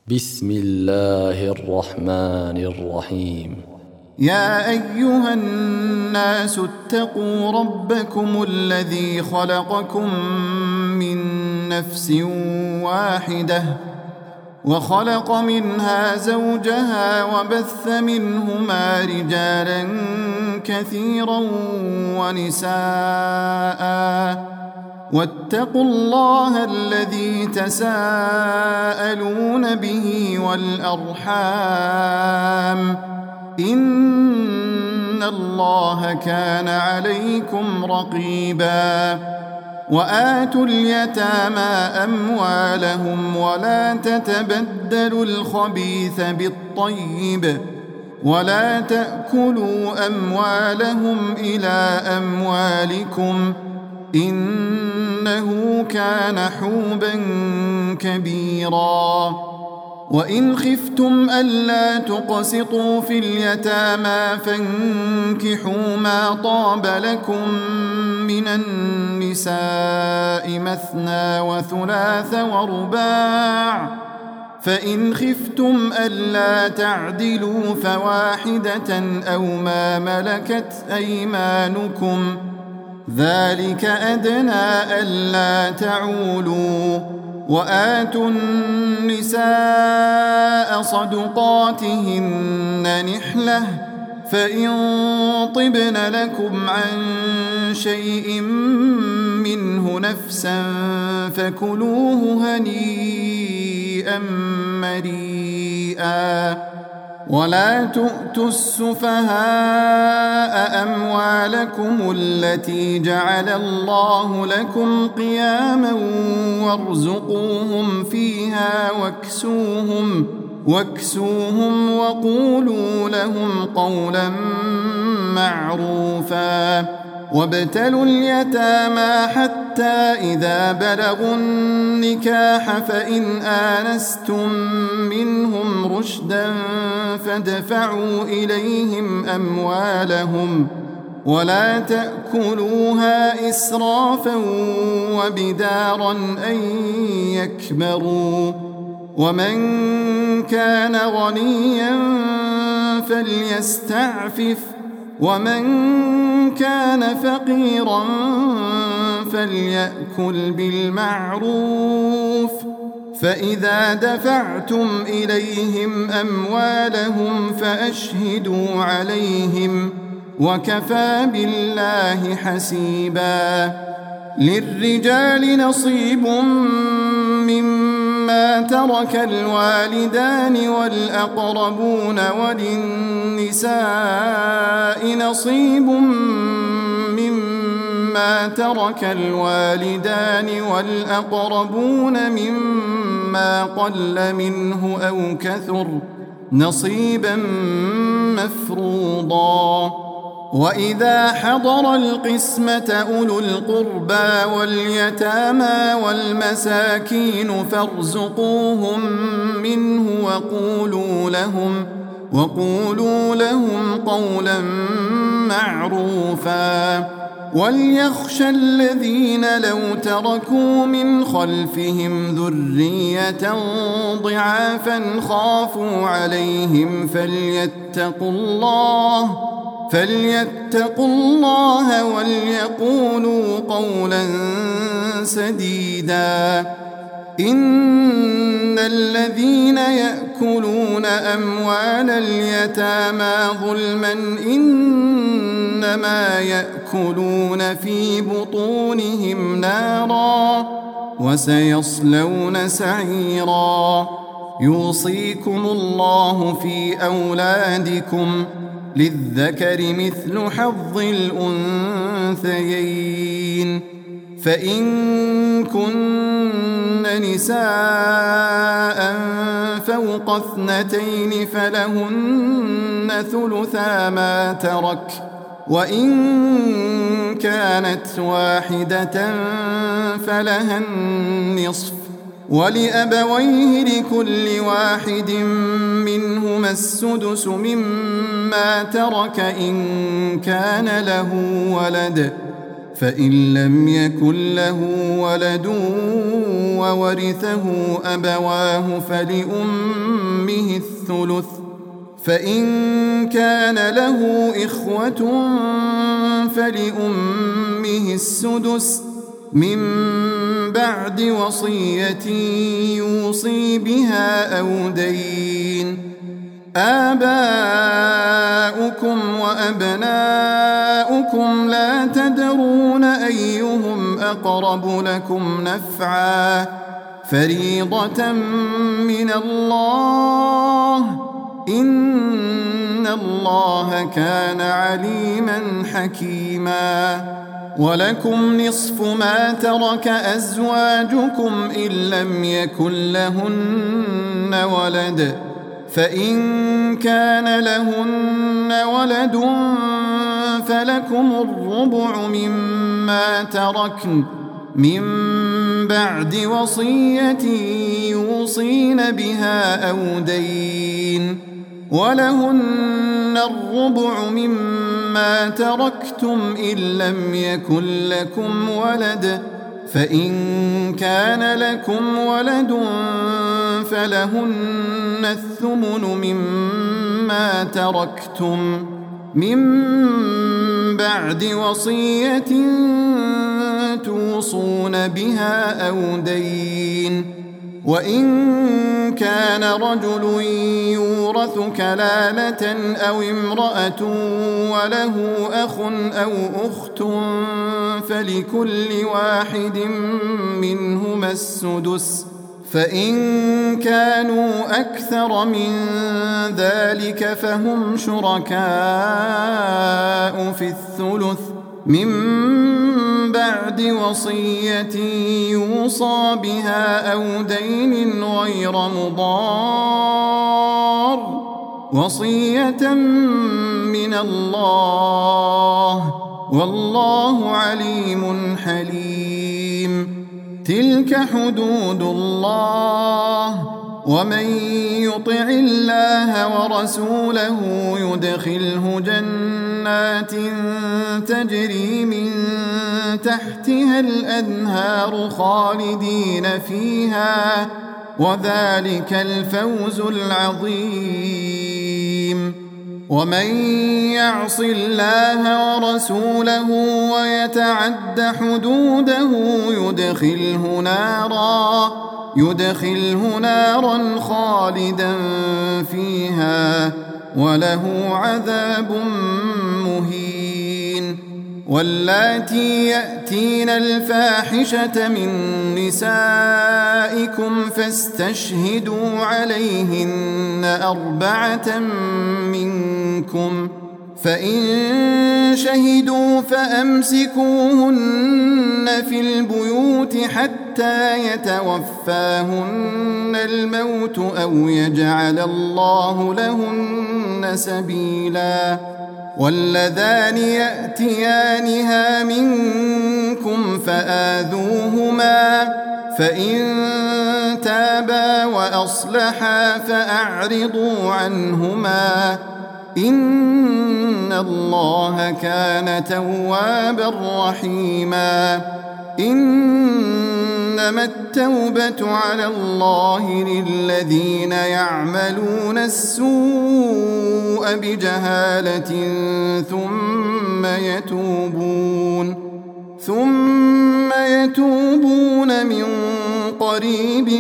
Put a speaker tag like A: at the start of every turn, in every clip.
A: بسم الله الرحمن الرحيم.
B: يا أيها الناس اتقوا ربكم الذي خلقكم من نفس واحدة وخلق منها زوجها وبث منهما رجالا كثيرا ونساء واتقوا الله الذي تساءلون به والأرحام إن الله كان عليكم رقيبا وآتوا اليتامى أموالهم ولا تتبدلوا الخبيث بالطيب ولا تأكلوا أموالهم إلى أموالكم إنه كان حوبا كبيرا وإن خفتم ألا تقسطوا في اليتامى فانكحوا ما طاب لكم من النساء مثنى وثلاث ورباع فإن خفتم ألا تعدلوا فواحدة أو ما ملكت أيمانكم ذلك أدنى ألا تعولوا وآتوا النساء صدقاتهن نحلة فإن طبن لكم عن شيء منه نفسا فكلوه هنيئا مريئا ولا تؤتوا السفهاء أموالكم التي جعل الله لكم قياما وارزقوهم فيها واكسوهم وقولوا لهم قولا معروفا وابتلوا اليتامى حتى إذا بلغوا النكاح فإن آنستم منهم رشدا فادفعوا إليهم أموالهم ولا تأكلوها إسرافا وبدارا أن يكبروا ومن كان غنيا فليستعفف ومن كان فقيرا فليأكل بالمعروف فإذا دفعتم إليهم أموالهم فأشهدوا عليهم وكفى بالله حسيبا للرجال نصيب مما ترك الوالدان والأقربون وللنساء نصيب مما ترك الوالدان والأقربون مما قل منه أو كثر نصيبا مفروضا وإذا حضر القسمة أولو القربى واليتامى والمساكين فارزقوهم منه وقولوا لهم قولا معروفا وليخشى الذين لو تركوا من خلفهم ذرية ضعافا خافوا عليهم فليتقوا الله وليقولوا قولا سديدا إن الذين يأكلون أموال اليتامى ظلما إنما يأكلون في بطونهم نارا وسيصلون سعيرا يوصيكم الله في أولادكم للذكر مثل حظ الأنثيين فإن كن نساء فوق 2 فلهن ثلثا ما ترك وإن كانت واحدة فلها النصف ولأبويه لكل واحد منهما السدس مما ترك إن كان له ولد فإن لم يكن له ولد وورثه أبواه فلأمه الثلث، فإن كان له إخوة فلأمه السدس من بعد وصية يوصي بها أو دين. آباؤكم وأبناؤكم لا تدرون أيهم أقرب لكم نفعا، فريضة من الله، إن الله كان عليما حكيما. ولكم نصف ما ترك أزواجكم إن لم يكن لهن ولد، فإن كان لهن ولد فلكم الربع مما تركن من بعد وصية يوصين بها أو دين، ولهن الربع مما تركتم إن لم يكن لكم ولد، فإن كان لكم ولد فلهن الثمن مما تركتم من بعد وصية توصون بها أو دين. وإن كان رجل يورث كلالة أو امرأة وله أخ أو أخت فلكل واحد منهما السدس، فإن كانوا أكثر من ذلك فهم شركاء في الثلث من بعد وصية يوصى بها أو دين غير مضار، وصية من الله، والله عليم حليم. تلك حدود الله، ومن يطع الله ورسوله يدخله جنات تجري من تحتها الأنهار خالدين فيها، وذلك الفوز العظيم. ومن يعص الله ورسوله ويتعد حدوده يدخله نارا خالدا فيها وله عذاب مهين. واللاتي يأتين الفاحشة من نسائكم فاستشهدوا عليهن 4 منكم، فإن شهدوا فأمسكوهن في البيوت حتى يتوفاهن الموت أو يجعل الله لهن سبيلا. واللذان يأتيانها منكم فآذوهما، فإن تابا وأصلحا فأعرضوا عنهما، إن الله كان توابا رحيما. إنما التوبة على الله للذين يعملون السوء بجهالة ثم يتوبون من قريب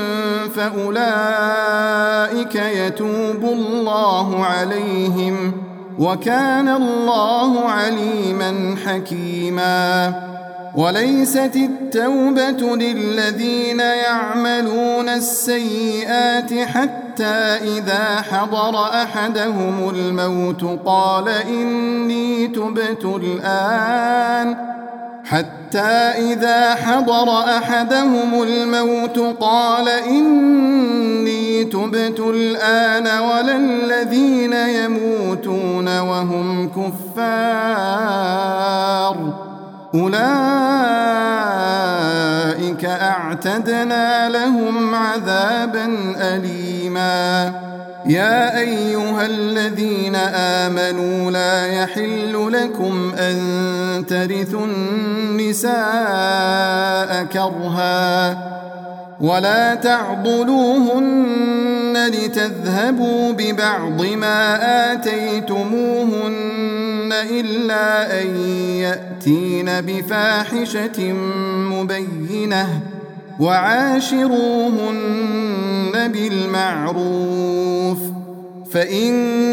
B: فأولئك يتوب الله عليهم، وكان الله عليما حكيما. وليست التوبة للذين يعملون السيئات حتى إذا حضر أحدهم الموت قال إني تبت الآن ولا الذين يموتون وهم كفار، أولئك لأعتدنا لهم عذابا أليما. يا أيها الذين آمنوا لا يحل لكم أن ترثوا النساء كرها ولا تعضلوهن لتذهبوا ببعض ما آتيتموهن إلا أن يأتين بفاحشة مبينة وعاشروهن بالمعروف. فإن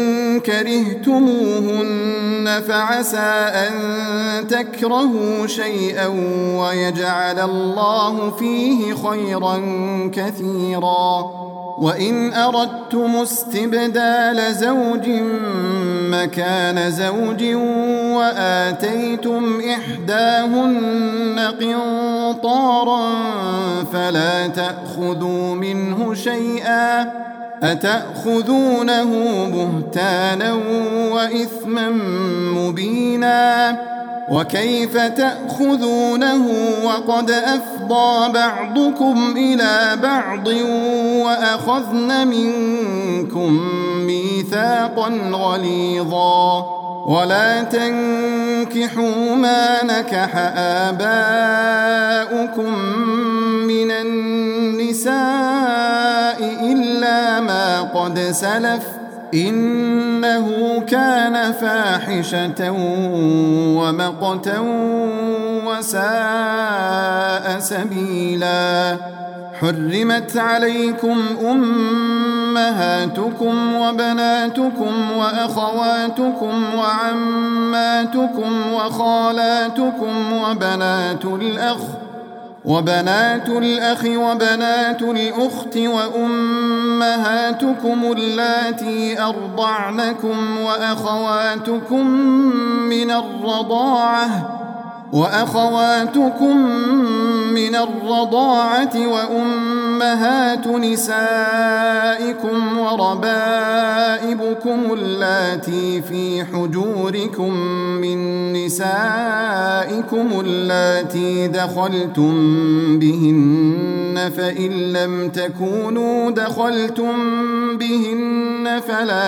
B: كرهتموهن فعسى أن تكرهوا شيئا ويجعل الله فيه خيرا كثيرا. وإن أردتم استبدال زوج مكان زوج وآتيتم إحداهن قنطارا فلا تأخذوا منه شيئا أتأخذونه بهتانا وإثما مبينا. وكيف تأخذونه وقد أفضى بعضكم إلى بعض وأخذن منكم ميثاقا غليظا. ولا تنكحوا ما نكح آباؤكم من النساء إلا ما قد سلف إنه كان فاحشة ومقتا وساء سبيلا. حرمت عليكم أمهاتكم وبناتكم وأخواتكم وعماتكم وخالاتكم وبنات الأخ وبنات الأخت وأمهاتكم اللاتي أرضعنكم وأخواتكم من الرضاعة وأمهات نسائكم وربائبكم اللاتي في حجوركم من نسائكم اللاتي دخلتم بهن فإن لم تكونوا دخلتم بهن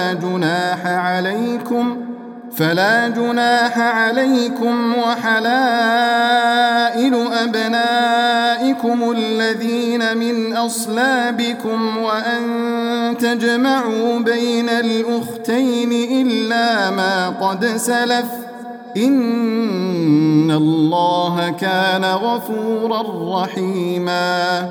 B: فلا جناح عليكم وحلائل أبنائكم الذين من أصلابكم وأن تجمعوا بين الأختين إلا ما قد سلف إن الله كان غفورا رحيما.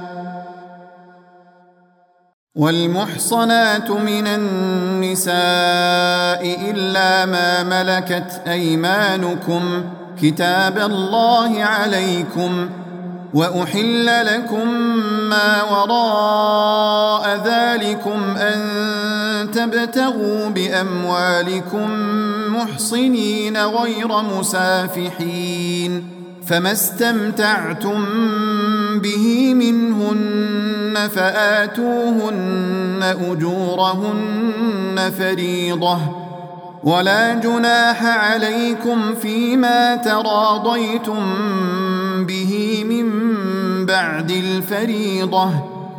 B: والمحصنات من النساء إلا ما ملكت أيمانكم كتاب الله عليكم. وأحل لكم ما وراء ذلكم أن تبتغوا بأموالكم محصنين غير مسافحين فما استمتعتم به منهن فآتوهن أجورهن فريضة ولا جناح عليكم فيما تراضيتم به من بعد الفريضة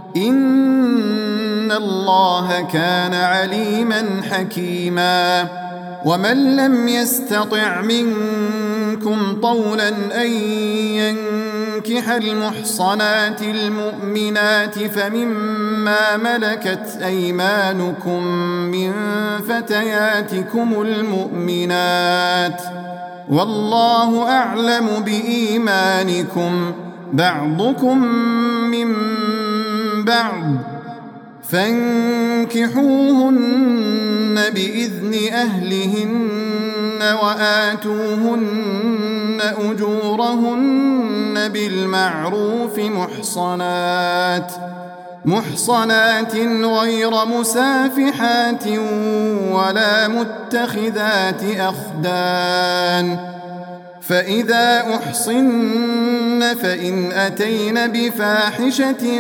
B: إن الله كان عليما حكيما. ومن لم يستطع منكم طولا أن ينكح المحصنات المؤمنات فمما ملكت أيمانكم من فتياتكم المؤمنات والله أعلم بإيمانكم بعضكم من بعض فانكحوهن بإذن أهلهن وآتوهن أجورهن بالمعروف محصنات غير مسافحات ولا متخذات أخدان. فإذا أحصن فإن أتين بفاحشة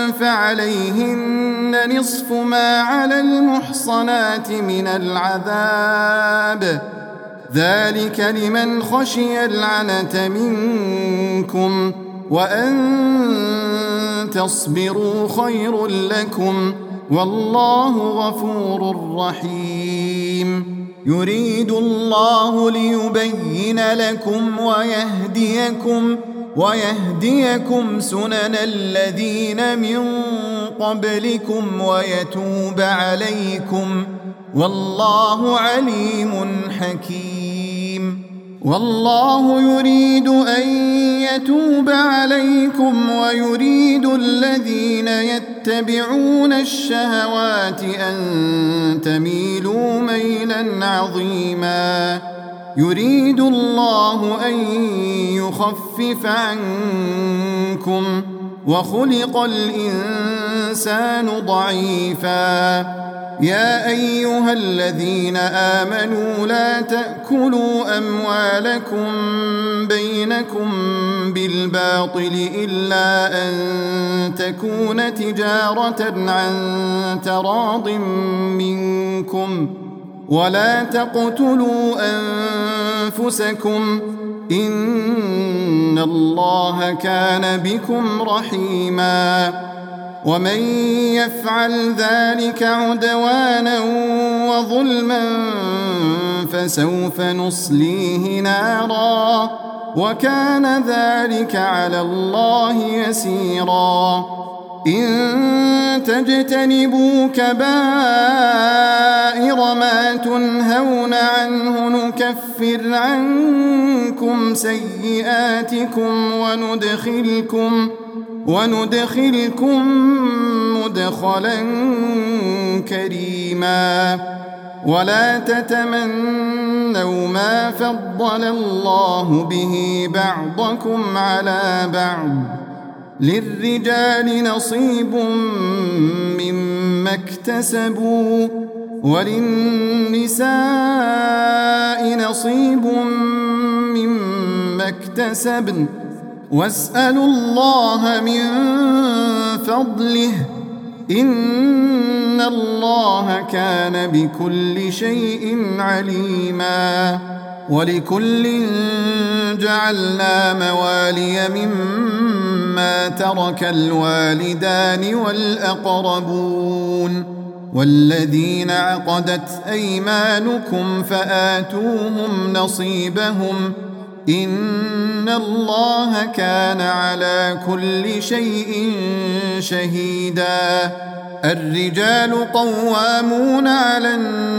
B: فعليهن نصف ما على المحصنات من العذاب ذلك لمن خشي العنة منكم وأن تصبروا خير لكم والله غفور رحيم يريد الله ليبين لكم ويهديكم سنن الذين من قبلكم ويتوب عليكم والله عليم حكيم والله يريد أن يتوب عليكم ويريد الذين يتبعون الشهوات أن تميلوا ميلا عظيما يريد الله أن يخفف عنكم وخلق الإنسان ضعيفا يا أيها الذين آمنوا لا تأكلوا أموالكم بينكم بالباطل إلا أن تكون تجارة عن تراض منكم ولا تقتلوا أنفسكم إن الله كان بكم رحيما ومن يفعل ذلك عدوانا وظلما فسوف نصليه نارا وكان ذلك على الله يسيرا إن تجتنبوا كبائر ما تنهون عنه نكفر عنكم سيئاتكم وندخلكم مدخلا كريما ولا تتمنوا ما فضل الله به بعضكم على بعض للرجال نصيب مما اكتسبوا وللنساء نصيب مما اكتسبن واسألوا الله من فضله إن الله كان بكل شيء عليما ولكل جعلنا موالي مما ترك الوالدان والأقربون والذين عقدت أيمانكم فآتوهم نصيبهم إن الله كان على كل شيء شهيدا الرجال قوامون على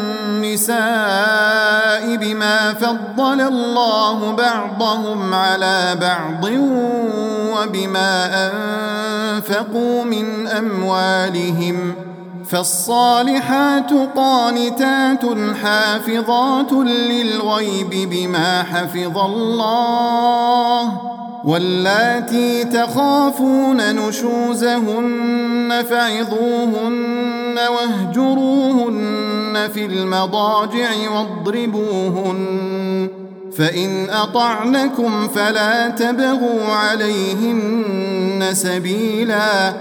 B: النساء بما فضل الله بعضهم على بعض وبما أنفقوا من أموالهم فالصالحات قانتات حافظات للغيب بما حفظ الله واللاتي تخافون نشوزهن فعظوهن واهجروهن في المضاجع واضربوهن فإن أطعنكم فلا تبغوا عليهن سبيلا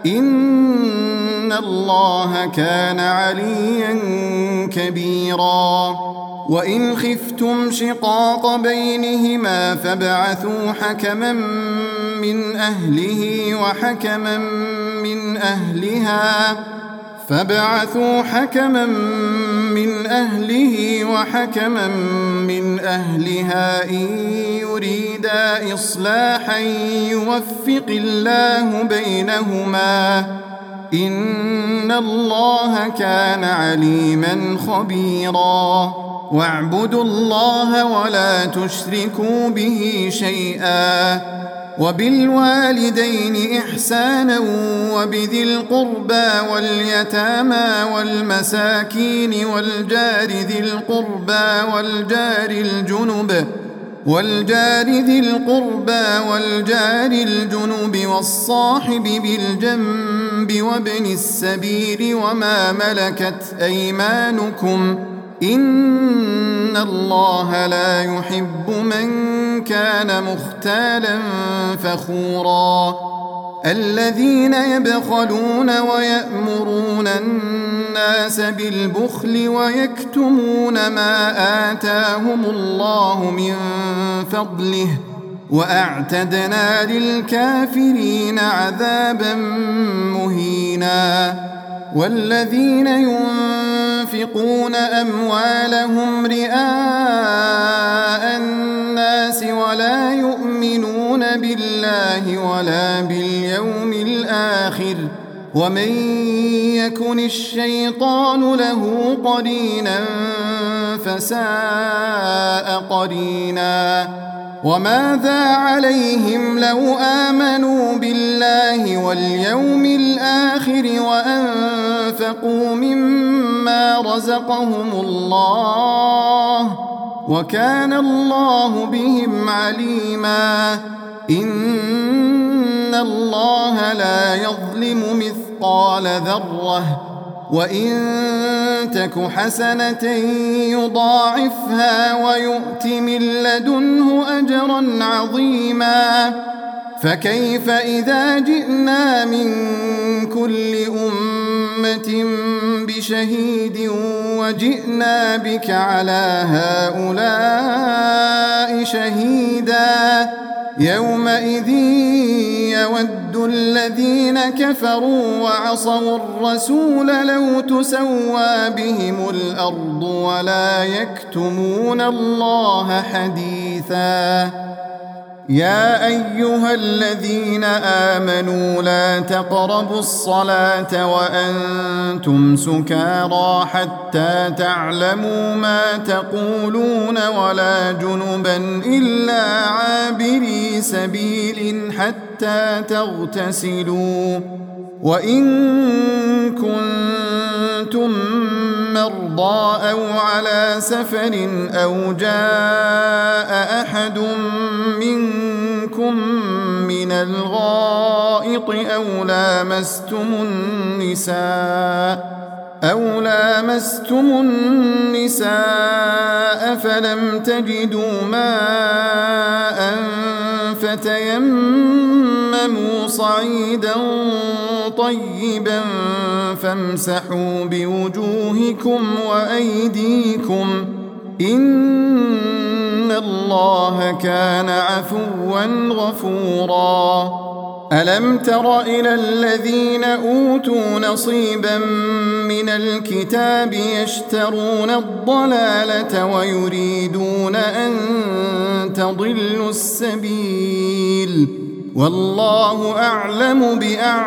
B: إن الله كان عليا كبيرا وإن خفتم شقاق بينهما فابعثوا حكما من أهله وحكما من أهلها إن يريدا إصلاحا يوفق الله بينهما إن الله كان عليما خبيرا واعبدوا الله ولا تشركوا به شيئا وبالوالدين إحسانا وبذي القربى واليتامى والمساكين والجار ذي القربى والجار الجنب والصاحب بالجنب وابن السبيل وما ملكت أيمانكم إن الله لا يحب من كان مختالا فخورا الذين يبخلون ويأمرون الناس بالبخل ويكتمون ما آتاهم الله من فضله وأعتدنا للكافرين عذابا مهينا. والذين ينفقون أموالهم رئاء الناس ولا يؤمنون بالله ولا باليوم الآخر ومن يكن الشيطان له قرينا فساء قرينا. وماذا عليهم لو آمنوا بالله واليوم الآخر وأنفقوا مما رزقهم الله وكان الله بهم عليما. إن الله لا يظلم مثقال ذرة وإن تك حسنة يضاعفها ويؤت من لدنه أجرا عظيما. فكيف إذا جئنا من كل أمة بشهيد وجئنا بك على هؤلاء شهيدا. يومئذ يود الذين كفروا وعصوا الرسول لو تسوى بهم الأرض ولا يكتمون الله حديثا. يا أيها الذين آمنوا لا تقربوا الصلاة وأنتم سكارى حتى تعلموا ما تقولون ولا جنبا إلا عابري سبيل حتى تغتسلوا. وإن كنتم مرضى أو على سفر أو جاء أحد منكم من الغائط أو لامستم النساء فلم تجدوا ماء فتيمموا صعيدا طيبا فامسحوا بوجوهكم وأيديكم إن الله كان عفوا غفورا. ألم تر إلى الذين أوتوا نصيبا من الكتاب يشترون الضلالة ويريدون أن تضلوا السبيل والله أعلم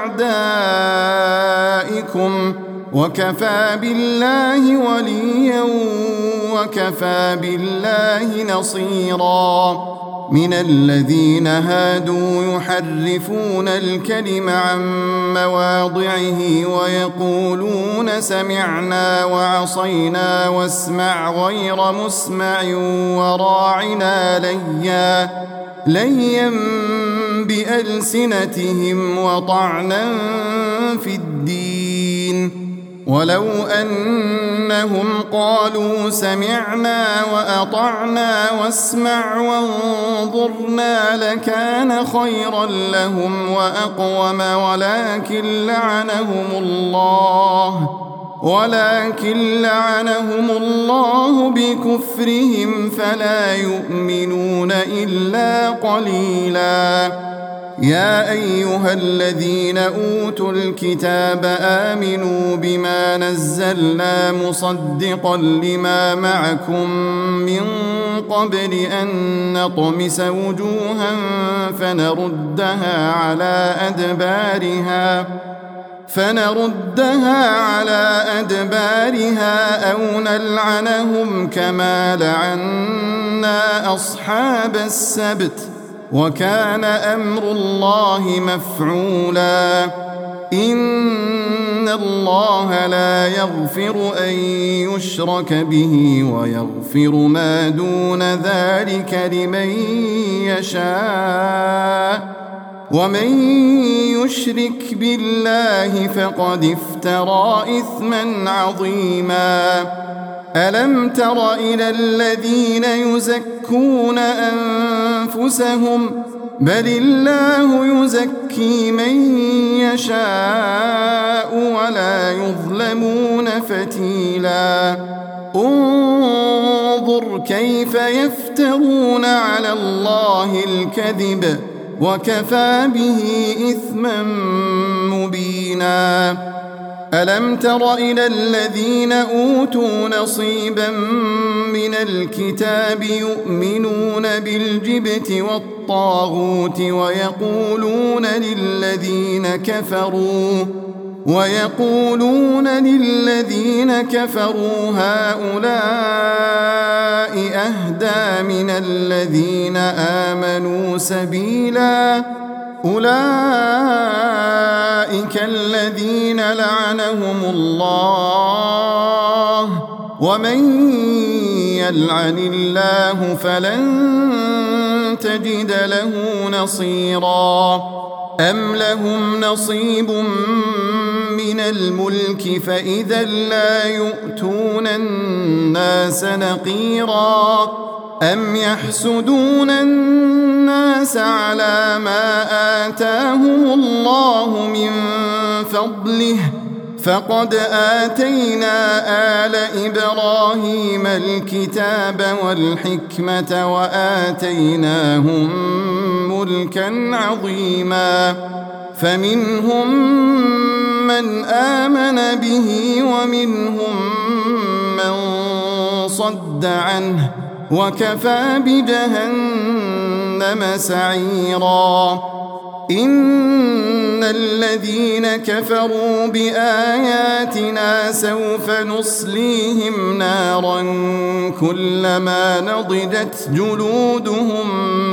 B: بأعدائكم وكفى بالله وليا وكفى بالله نصيرا. من الذين هادوا يحرفون الكلم عن مواضعه ويقولون سمعنا وعصينا واسمع غير مسمع وراعنا ليا بألسنتهم وطعنا في الدين. ولو أنهم قالوا سمعنا وأطعنا واسمع وانظرنا لكان خيرا لهم وأقوم ولكن لعنهم الله بكفرهم فلا يؤمنون إلا قليلا. يا أيها الذين أوتوا الكتاب آمنوا بما نزلنا مصدقا لما معكم من قبل أن نطمس وجوها فنردها على أدبارها أو نلعنهم كما لعنا أصحاب السبت وكان أمر الله مفعولا. إن الله لا يغفر أن يشرك به ويغفر ما دون ذلك لمن يشاء ومن يشرك بالله فقد افترى إثما عظيما. ألم تر إلى الذين يزكون أنفسهم بل الله يزكي من يشاء ولا يظلمون فتيلا. انظر فانظر كيف يفترون على الله الكذب وكفى به إثما مبينا. ألم تر إلى الذين أوتوا نصيبا من الكتاب يؤمنون بالجبت والطاغوت ويقولون للذين كفروا هؤلاء أهدى من الذين آمنوا سبيلا. أولئك الذين لعنهم الله ومن يلعن الله فلن تجد له نصيرا. أم لهم نصيب من الملك فإذا لا يؤتون الناس نقيرا. أم يحسدون الناس على ما آتاهم الله من فضله فقد آتينا آل إبراهيم الكتاب والحكمة وآتيناهم ملكا عظيما. فمنهم من آمن به ومنهم من صد عنه وكفى بجهنم سعيرا. إن الذين كفروا بآياتنا سوف نصليهم نارا كلما نضجت جلودهم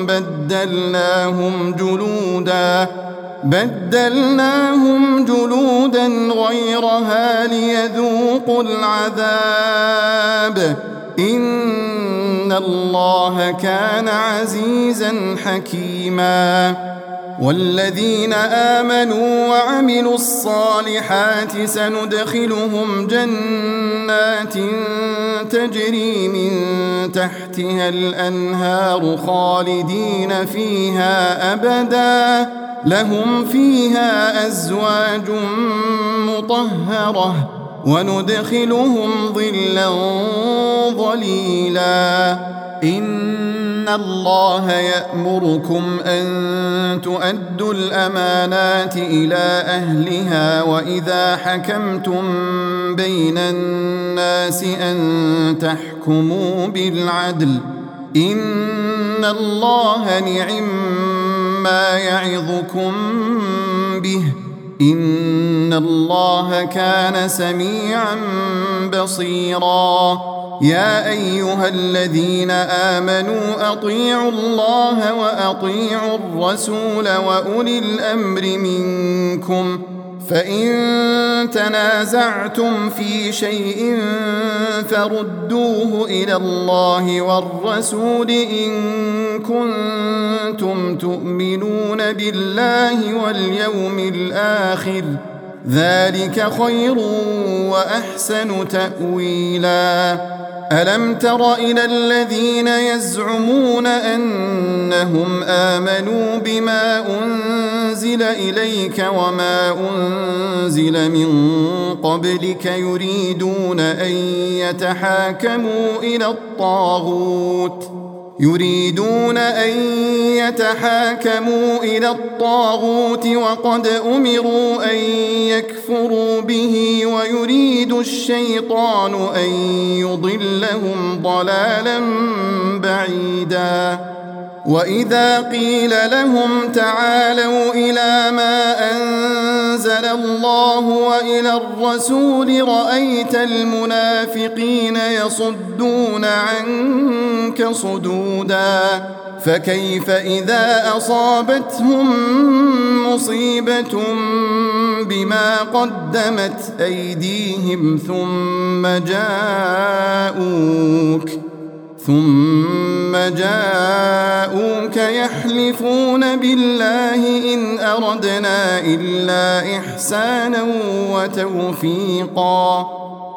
B: بدلناهم جلودا غيرها ليذوقوا العذاب. إن الله كان عزيزا حكيما. والذين آمنوا وعملوا الصالحات سندخلهم جنات تجري من تحتها الأنهار خالدين فيها أبدا لهم فيها أزواج مطهرة وندخلهم ظلا ظليلا. إن الله يأمركم أن تؤدوا الأمانات إلى أهلها وإذا حكمتم بين الناس أن تحكموا بالعدل. إن الله نعما يعظكم به. إن الله كان سميعا بصيرا. يا أيها الذين آمنوا أطيعوا الله وأطيعوا الرسول وأولي الأمر منكم فإن تنازعتم في شيء فردوه إلى الله والرسول إن كنتم تؤمنون بالله واليوم الآخر ذلك خير وأحسن تأويلا. ألم تر إلى الذين يزعمون أنهم آمنوا بما أنزل إليك وما أنزل من قبلك يريدون أن يتحاكموا إلى الطاغوت وقد أمروا أن يكفروا به ويريد الشيطان أن يضلهم ضلالا بعيدا. وإذا قيل لهم تعالوا إلى ما أنزل الله وإلى الرسول رأيت المنافقين يصدون عنك صدودا. فكيف إذا أصابتهم مصيبة بما قدمت أيديهم ثم جاءوك يحلفون بالله إن أردنا إلا إحسانا وتوفيقا.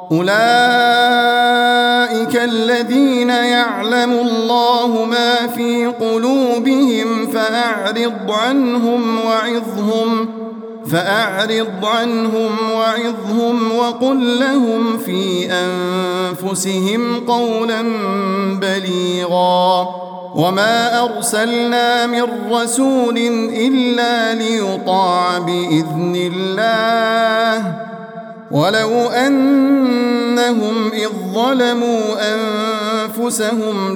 B: أولئك الذين يعلم الله ما في قلوبهم فأعرض عنهم فأعرض عنهم وعظهم وقل لهم في أنفسهم قولا بليغا وما أرسلنا من رسول إلا ليطاع بإذن الله ولو أنهم إذ ظلموا أنفسهم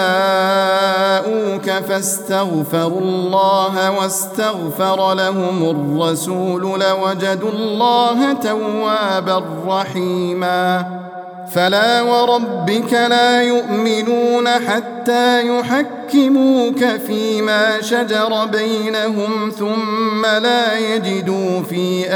B: جاءوك فاستغفروا الله واستغفر لهم الرسول لوجدوا الله توابا رحيما فلا وربك لا يؤمنون حتى يحكموك فيما شجر بينهم ثم لا يجدوا في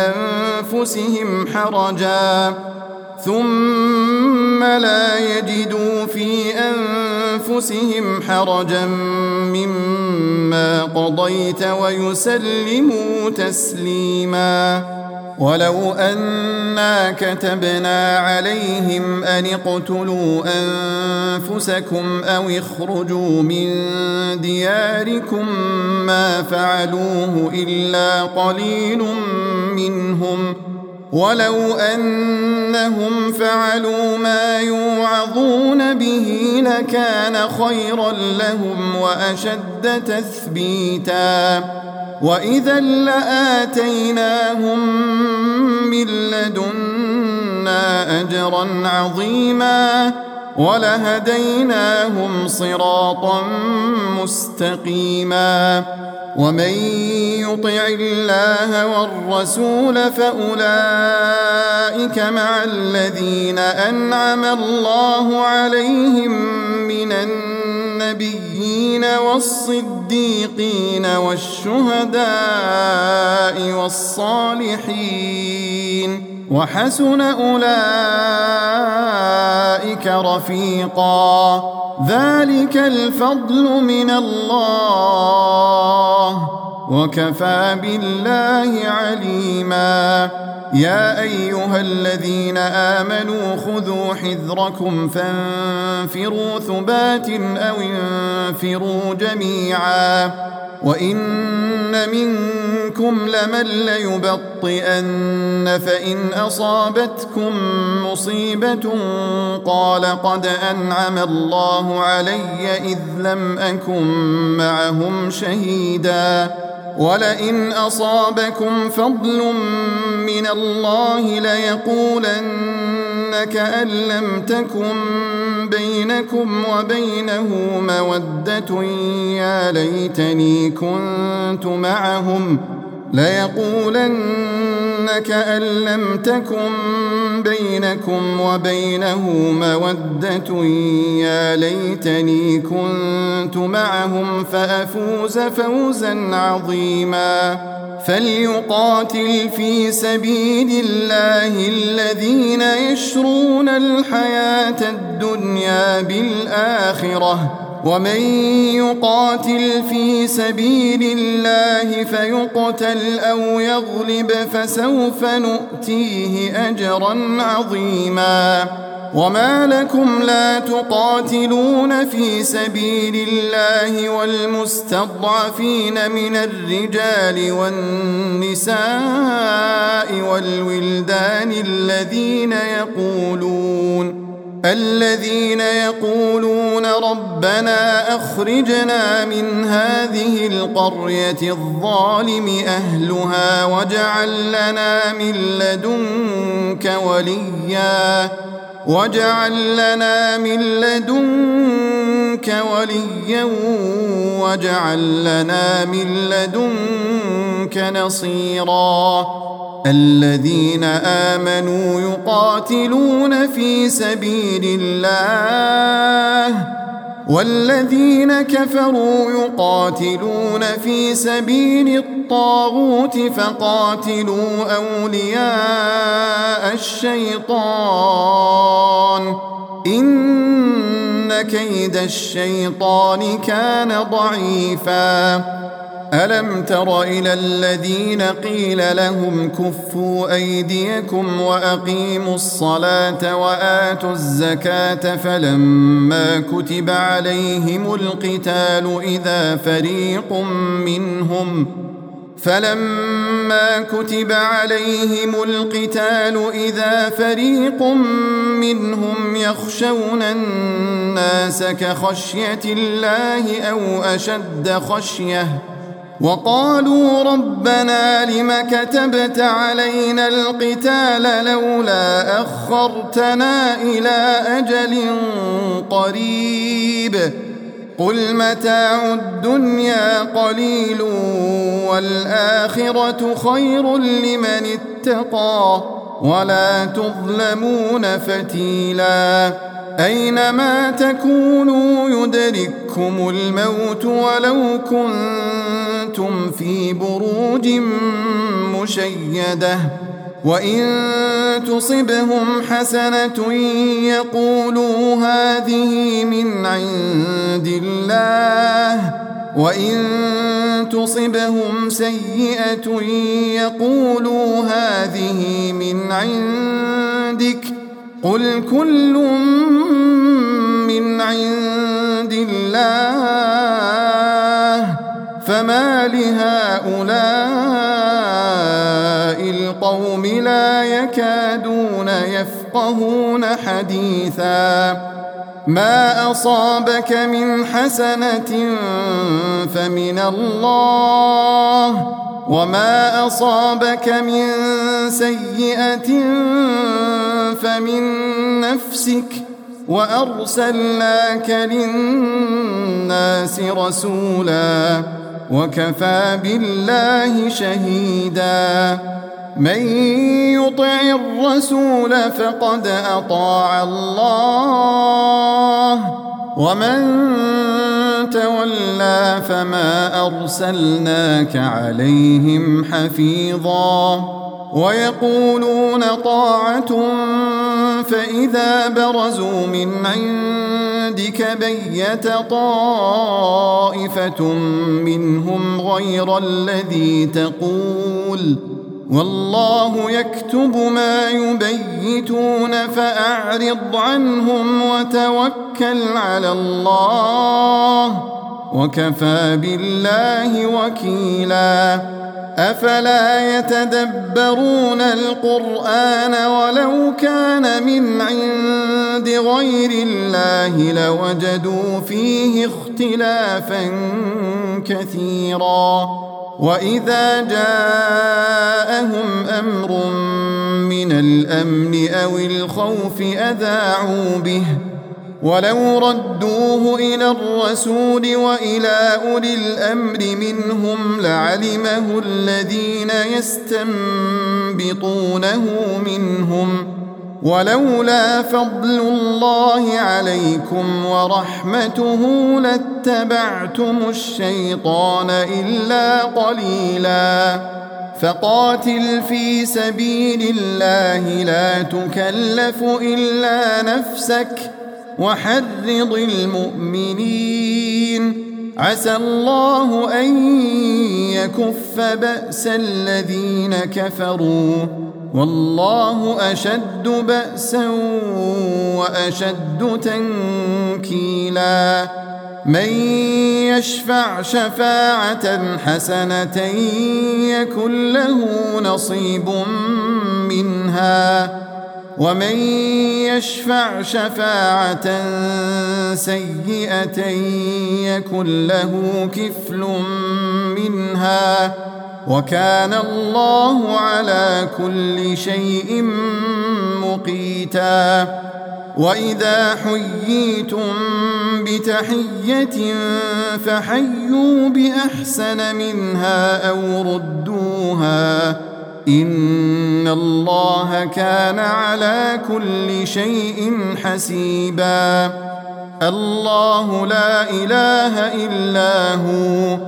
B: أنفسهم حرجا مما قضيت ويسلموا تسليما ولو أنا كتبنا عليهم أن اقتلوا أنفسكم أو اخرجوا من دياركم ما فعلوه إلا قليل منهم ولو أنهم فعلوا ما يوعظون به لكان خيرا لهم وأشد تثبيتا وإذا لآتيناهم من لدنا أجرا عظيما ولهديناهم صراطا مستقيما ومن يطع الله والرسول فأولئك مع الذين أنعم الله عليهم من النبيين والصديقين والشهداء والصالحين وحسن أولئك رفيقا ذلك الفضل من الله وكفى بالله عليما يا أيها الذين آمنوا خذوا حذركم فانفروا ثبات أو انفروا جميعا وإن منكم لمن ليبطئن فإن أصابتكم مصيبة قال قد أنعم الله علي إذ لم أكن معهم شهيدا ولئن أصابكم فضل من الله ليقولن كأن لم تكن بينكم وبينه مودة يا ليتني كنت معهم ليقولن كأن لم تكن بينكم وبينه مودة يا ليتني كنت معهم فأفوز فوزا عظيما فليقاتل في سبيل الله الذين يشرون الحياة الدنيا بالآخرة ومن يقاتل في سبيل الله فيقتل أو يغلب فسوف نؤتيه أجرا عظيما وما لكم لا تقاتلون في سبيل الله والمستضعفين من الرجال والنساء والولدان الذين يقولون ربنا أخرجنا من هذه القرية الظالم أهلها واجعل لنا من لدنك وليا واجعل لنا من لدنك نصيرا الذين آمنوا يقاتلون في سبيل الله والذين كفروا يقاتلون في سبيل الطاغوت فقاتلوا أولياء الشيطان إن كيد الشيطان كان ضعيفا ألم تر إلى الذين قيل لهم كفوا أيديكم وأقيموا الصلاة وآتوا الزكاة فلما كتب عليهم القتال فلما كتب عليهم القتال إذا فريق منهم يخشون الناس كخشية الله أو أشد خشية وقالوا ربنا لم كتبت علينا القتال لولا أخرتنا إلى أجل قريب قل متاع الدنيا قليل والآخرة خير لمن اتقى ولا تظلمون فتيلا أينما تكونوا يدرككم الموت ولو كنتم في بروج مشيدة وإن تصبهم حسنة يقولوا هذه من عند الله وإن تصبهم سيئة يقولوا هذه من عندك قل كل من عند الله فما لهؤلاء القوم لا يكادون يفقهون حديثا ما أصابك من حسنة فمن الله وما أصابك من سيئة فمن نفسك وأرسلناك للناس رسولا وكفى بالله شهيدا من يطع الرسول فقد أطاع الله ومن تولى فما أرسلناك عليهم حفيظا ويقولون طاعة فإذا برزوا من عندك بيت طائفة منهم غير الذي تقول والله يكتب ما يبيتون فأعرض عنهم وتوكل على الله وكفى بالله وكيلا أفلا يتدبرون القرآن ولو كان من عند غير الله لوجدوا فيه اختلافا كثيرا وإذا جاءهم أمر من الأمن أو الخوف أذاعوا به ولو ردوه إلى الرسول وإلى أولي الأمر منهم لعلمه الذين يستنبطونه منهم ولولا فضل الله عليكم ورحمته لاتبعتم الشيطان إلا قليلا فقاتل في سبيل الله لا تكلف إلا نفسك وحرض المؤمنين عسى الله أن يكف بأس الذين كفروا والله أشد بأسا وأشد تنكيلا من يشفع شفاعة حسنة يكن له نصيب منها ومن يشفع شفاعة سيئة يكن له كفل منها وكان الله على كل شيء مقيتا وإذا حييتم بتحية فحيوا بأحسن منها أو ردوها إن الله كان على كل شيء حسيبا الله لا إله إلا هو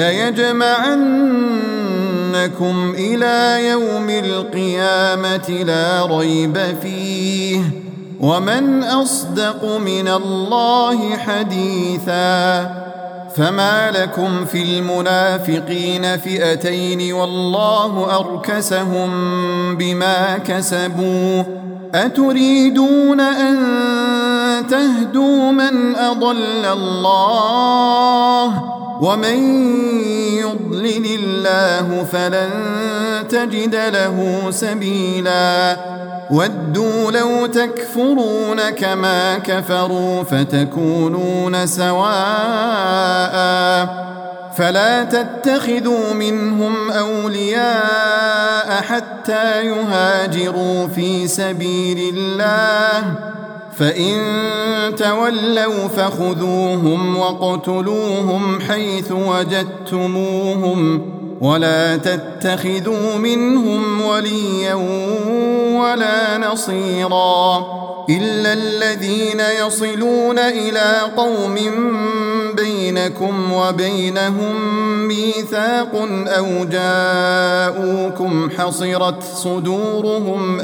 B: ليجمعنكم إلى يوم القيامة لا ريب فيه ومن أصدق من الله حديثا فما لكم في المنافقين فئتين والله أركسهم بما كسبوا أتريدون أن تهدوا من أضل الله ومن يضلل الله فلن تجد له سبيلا ودوا لو تكفرون كما كفروا فتكونون سواء فلا تتخذوا منهم أولياء حتى يهاجروا في سبيل الله فإن تولوا فخذوهم واقتلوهم حيث وجدتموهم ولا تتخذوا منهم وليا ولا نصيرا إلا الذين يصلون إلى قوم بينكم وبينهم ميثاق أو جاءوكم حصرت صدورهم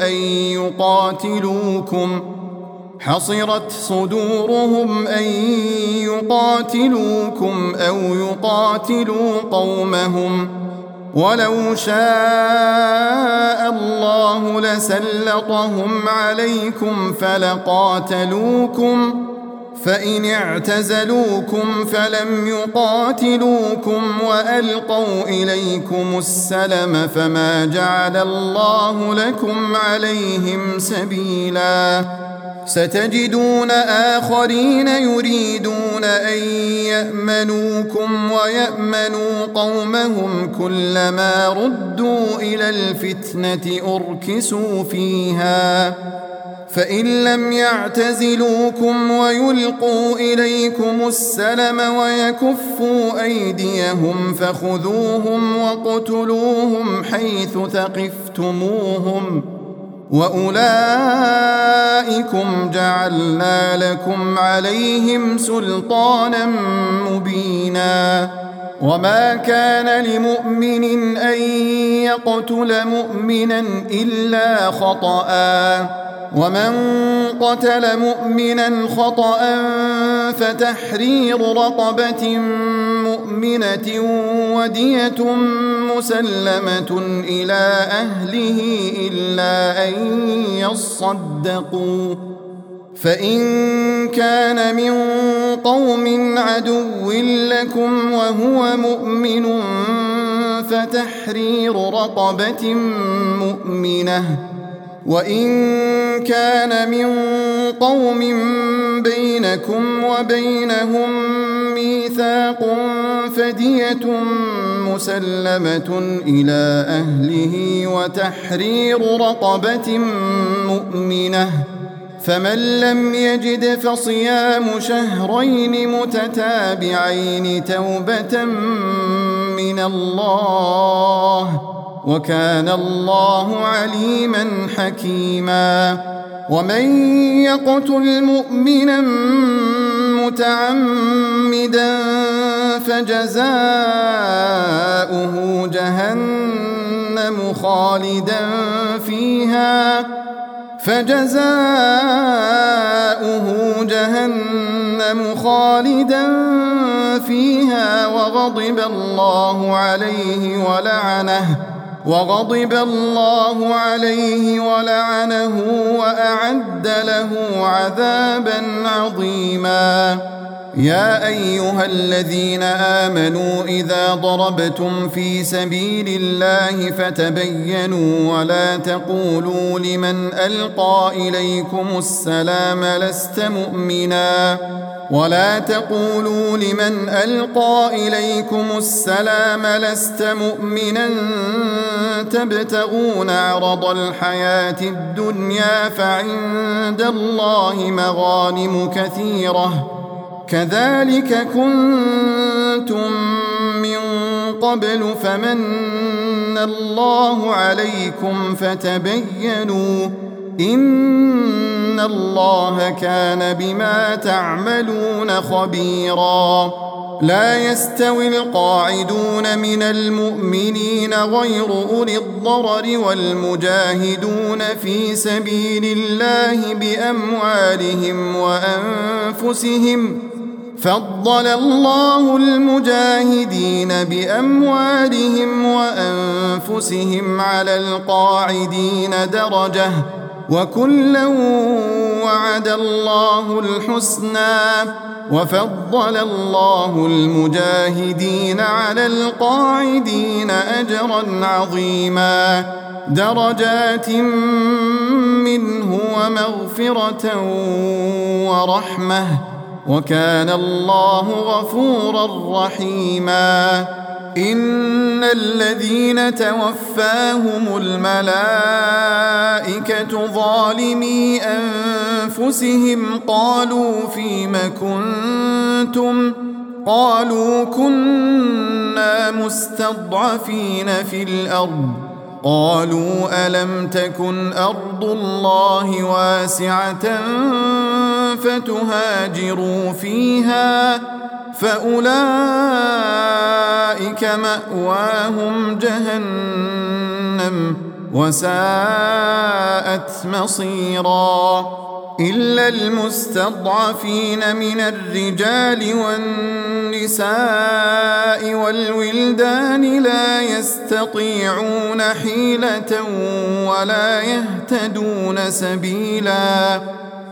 B: أن يقاتلوكم أو يقاتلوا قومهم ولو شاء الله لسلطهم عليكم فلقاتلوكم فإن اعتزلوكم فلم يقاتلوكم وألقوا إليكم السلم فما جعل الله لكم عليهم سبيلا ستجدون آخرين يريدون أن يأمنوكم ويأمنوا قومهم كلما ردوا إلى الفتنة أركسوا فيها فإن لم يعتزلوكم ويلقوا إليكم السلم ويكفوا أيديهم فخذوهم واقتلوهم حيث ثقفتموهم وأولئكم جعلنا لكم عليهم سلطانا مبينا وما كان لمؤمن أن يقتل مؤمنا إلا خطأ ومن قتل مؤمنا خطأ فتحرير رقبة مؤمنة ودية مسلمة إلى أهله إلا أن يصدقوا فإن كان من قوم عدو لكم وهو مؤمن فتحرير رقبة مؤمنة وإن كان من قوم بينكم وبينهم ميثاق فدية مسلمة إلى أهله وتحرير رقبة مؤمنة فمن لم يجد فصيام شهرين متتابعين توبة من الله وكان الله عليما حكيما ومن يقتل مؤمنا متعمدا فجزاؤه جهنم خالدا فيها وغضب الله عليه ولعنه وأعد له عذابا عظيما يا أيها الذين آمنوا إذا ضربتم في سبيل الله فتبينوا ولا تقولوا لمن ألقى إليكم السلام لست مؤمنا تبتغون عرض الحياة الدنيا فعند الله مغانم كثيرة كذلك كنتم من قبل فمن الله عليكم فتبينوا إن الله كان بما تعملون خبيرا لا يستوي القاعدون من المؤمنين غير أولي الضرر والمجاهدون في سبيل الله بأموالهم وأنفسهم فضل الله المجاهدين بأموالهم وأنفسهم على القاعدين درجة وكلا وعد وعد الله الحسنى وفضل الله المجاهدين على القاعدين أجرا عظيما درجات منه ومغفرة ورحمة وكان الله غفورا رحيما إن الذين توفاهم الملائكة ظالمي أنفسهم قالوا فيم كنتم قالوا كنا مستضعفين في الأرض قالوا ألم تكن أرض الله واسعة فتهاجروا فيها فأولئك مأواهم جهنم وساءت مصيرا إلا المستضعفين من الرجال والنساء والولدان لا يستطيعون حيلة ولا يهتدون سبيلا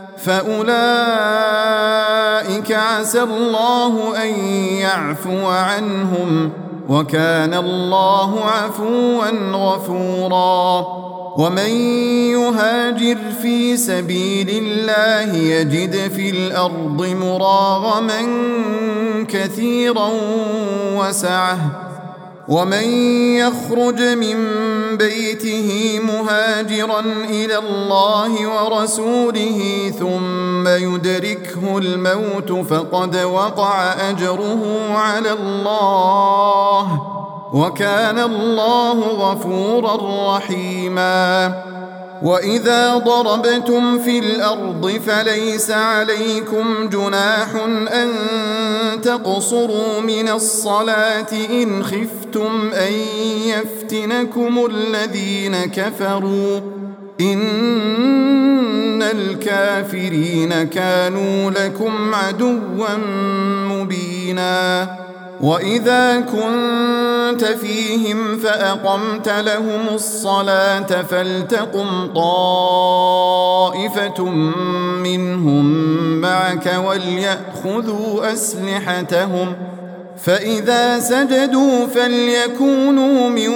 B: فأولئك عسى الله أن يعفو عنهم وكان الله عفوا غفورا ومن يهاجر في سبيل الله يجد في الأرض مراغما كثيرا وسعة ومن يخرج من بيته مهاجرا إلى الله ورسوله ثم يدركه الموت فقد وقع أجره على الله وكان الله غفورا رحيما وإذا ضربتم في الأرض فليس عليكم جناح أن تقصروا من الصلاة إن خفتم أن يفتنكم الذين كفروا إن الكافرين كانوا لكم عدوا مبينا وإذا كنت فيهم فأقمت لهم الصلاة فلتقم طائفة منهم معك وليأخذوا أسلحتهم فإذا سجدوا فليكونوا من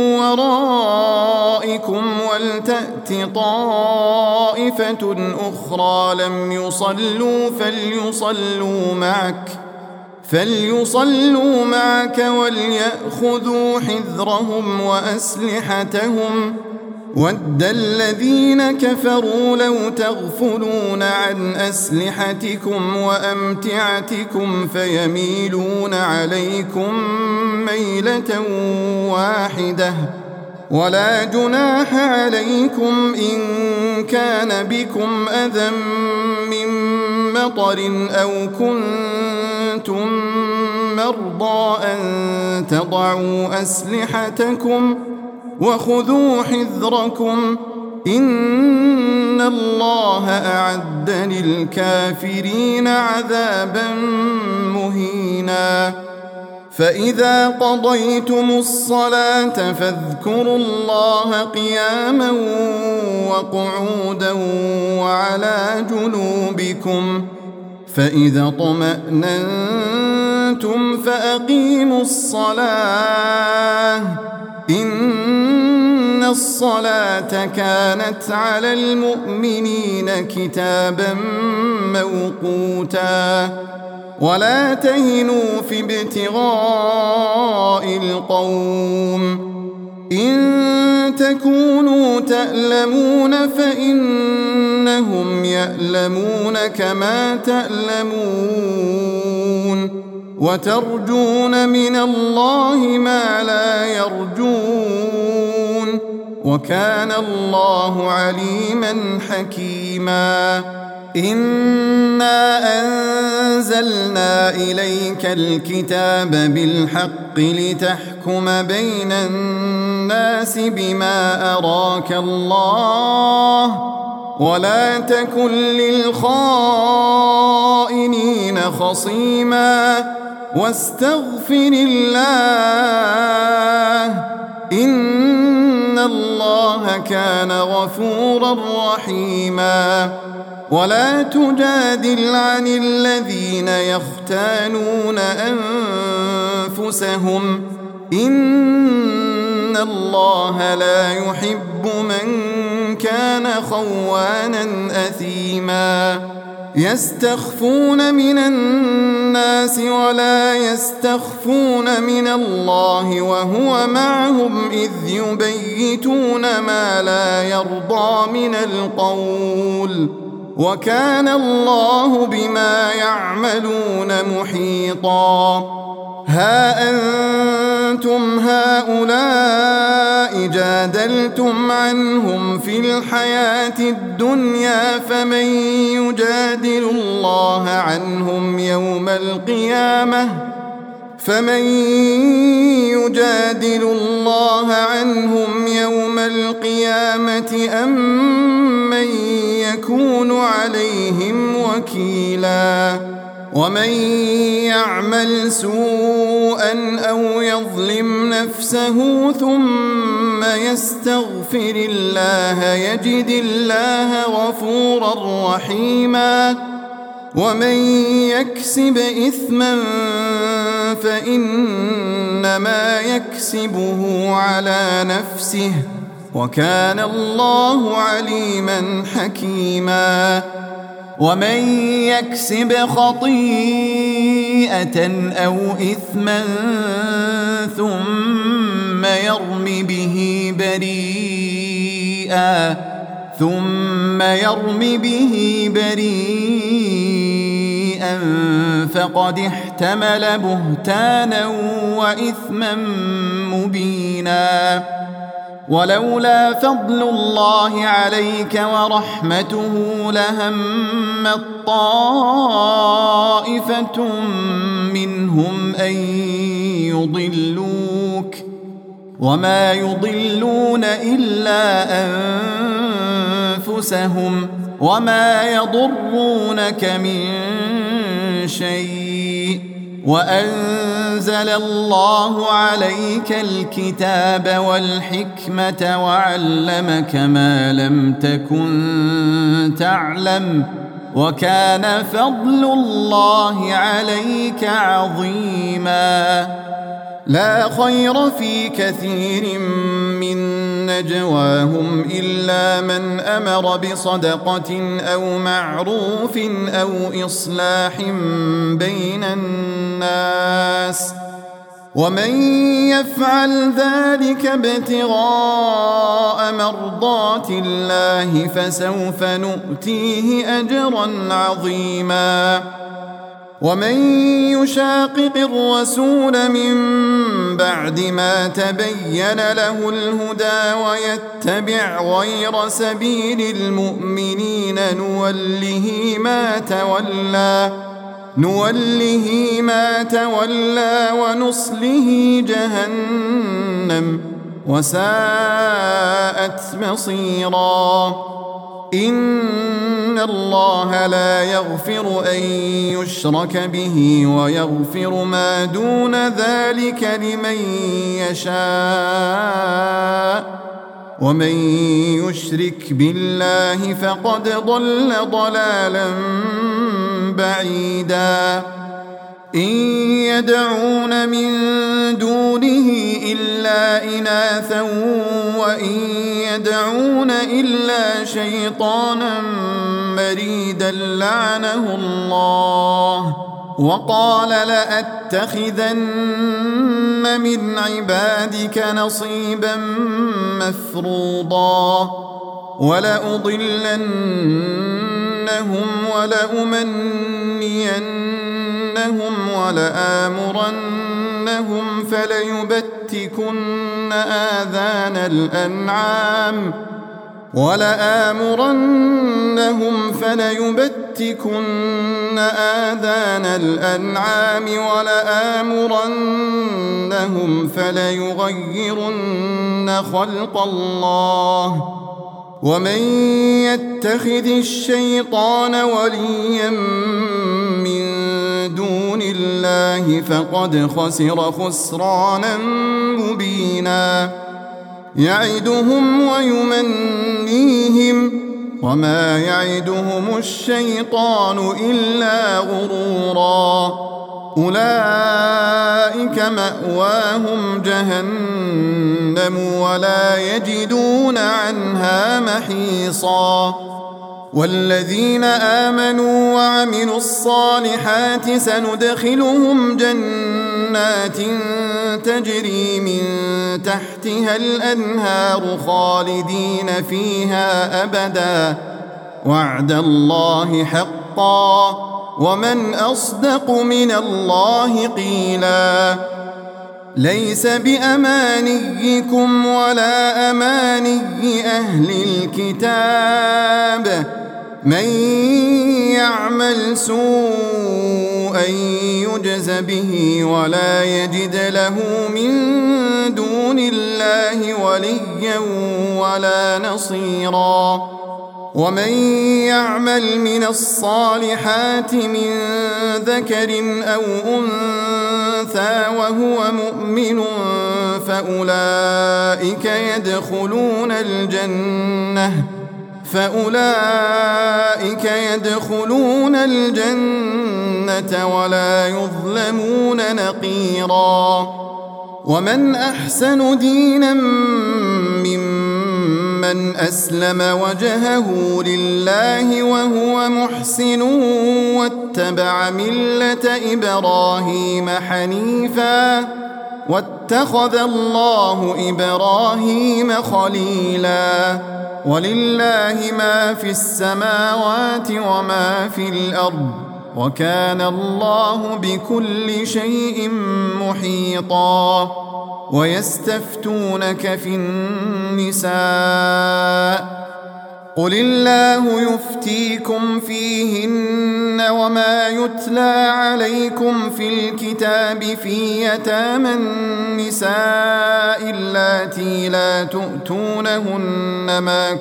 B: ورائكم ولتأت طائفة أخرى لم يصلوا فليصلوا معك وليأخذوا حذرهم وأسلحتهم ود الذين كفروا لو تغفلون عن أسلحتكم وأمتعتكم فيميلون عليكم ميلة واحدة ولا جناح عليكم إن كان بكم أذى من مطر أو كنتم مرضى أن تضعوا أسلحتكم وخذوا حذركم إن الله أعد للكافرين عذابا مهينا فإذا قضيتم الصلاة فاذكروا الله قياما وقعودا وعلى جنوبكم فإذا اطمأننتم فأقيموا الصلاة إن الصلاة كانت على المؤمنين كتابا موقوتا ولا تهنوا في ابتغاء القوم إن تكونوا تألمون فإنهم يألمون كما تألمون وترجون من الله ما لا يرجون وكان الله عليما حكيما إنا أنزلنا إليك الكتاب بالحق لتحكم بين الناس بما أراك الله ولا تكن للخائنين خصيما واستغفر الله إن الله كان غفورا رحيما ولا تجادل عن الذين يختانون أنفسهم إن الله لا يحب من كان خوانا أثيما يستخفون من الناس ولا يستخفون من الله وهو معهم إذ يبيتون ما لا يرضى من القول وكان الله بما يعملون محيطا ها أنتم هؤلاء جادلتم عنهم في الحياة الدنيا فمن يجادل الله عنهم يوم القيامة أم من يكون عليهم وكيلا ومن يعمل سوءا أو يظلم نفسه ثم يستغفر الله يجد الله غفورا رحيما ومن يكسب إثما فإنما يكسبه على نفسه وكان الله عليما حكيما ومن يكسب خطيئة أو إثما ثم يرم به بريئا فقد احتمل بهتانا وإثما مبينا ولولا فضل الله عليك ورحمته لهمت طائفة منهم أن يضلوك وما يضلون إلا أنفسهم وما يضرونك من شيء وأنزل الله عليك الكتاب والحكمة وعلمك ما لم تكن تعلم وكان فضل الله عليك عظيما لا خير في كثير من نجواهم إلا من أمر بصدقة أو معروف أو إصلاح بين الناس ومن يفعل ذلك ابتغاء مرضات الله فسوف نؤتيه أجرا عظيما ومن يشاقق الرسول من بعد ما تبين له الهدى ويتبع غير سبيل المؤمنين نوله ما تولى ونصله جهنم وساءت مصيرا إن الله لا يغفر أن يشرك به ويغفر ما دون ذلك لمن يشاء ومن يشرك بالله فقد ضل ضلالا بعيدا إن يدعون من دونه إلا إناثا وإن يدعون إلا شيطانا مريدا لعنه الله وقال لأتخذن من عبادك نصيبا مفروضا ولأضلنهم ولأمنينهم ولآمرنهم فليبتكن آذان الأنعام ولآمرنهم فليغيرن خلق الله ومن يتخذ الشيطان وليا من دون الله فقد خسر خسرانا مبينا يعدهم وما يعدهم الشيطان إلا غرورا أولئك مأواهم جهنم ولا يجدون عنها محيصا والذين آمنوا وعملوا الصالحات سندخلهم جنات تجري من تحتها الأنهار خالدين فيها أبدا وعد الله حقا ومن أصدق من الله قيلا ليس بأمانيكم ولا أماني أهل الكتاب من يعمل سوءا يجز به ولا يجد له من دون الله وليا ولا نصيرا ومن يعمل من الصالحات من ذكر أو أنثى وهو مؤمن فأولئك يدخلون الجنة ولا يظلمون نقيرا ومن أحسن دينا ممن أسلم وجهه لله وهو محسن واتبع ملة إبراهيم حنيفا واتخذ الله إبراهيم خليلا ولله ما في السماوات وما في الأرض وكان الله بكل شيء محيطا ويستفتونك في النساء قل الله يفتيكم فيهن وما يتلى عليكم في الكتاب في يتامى النساء اللاتي لا تؤتونهن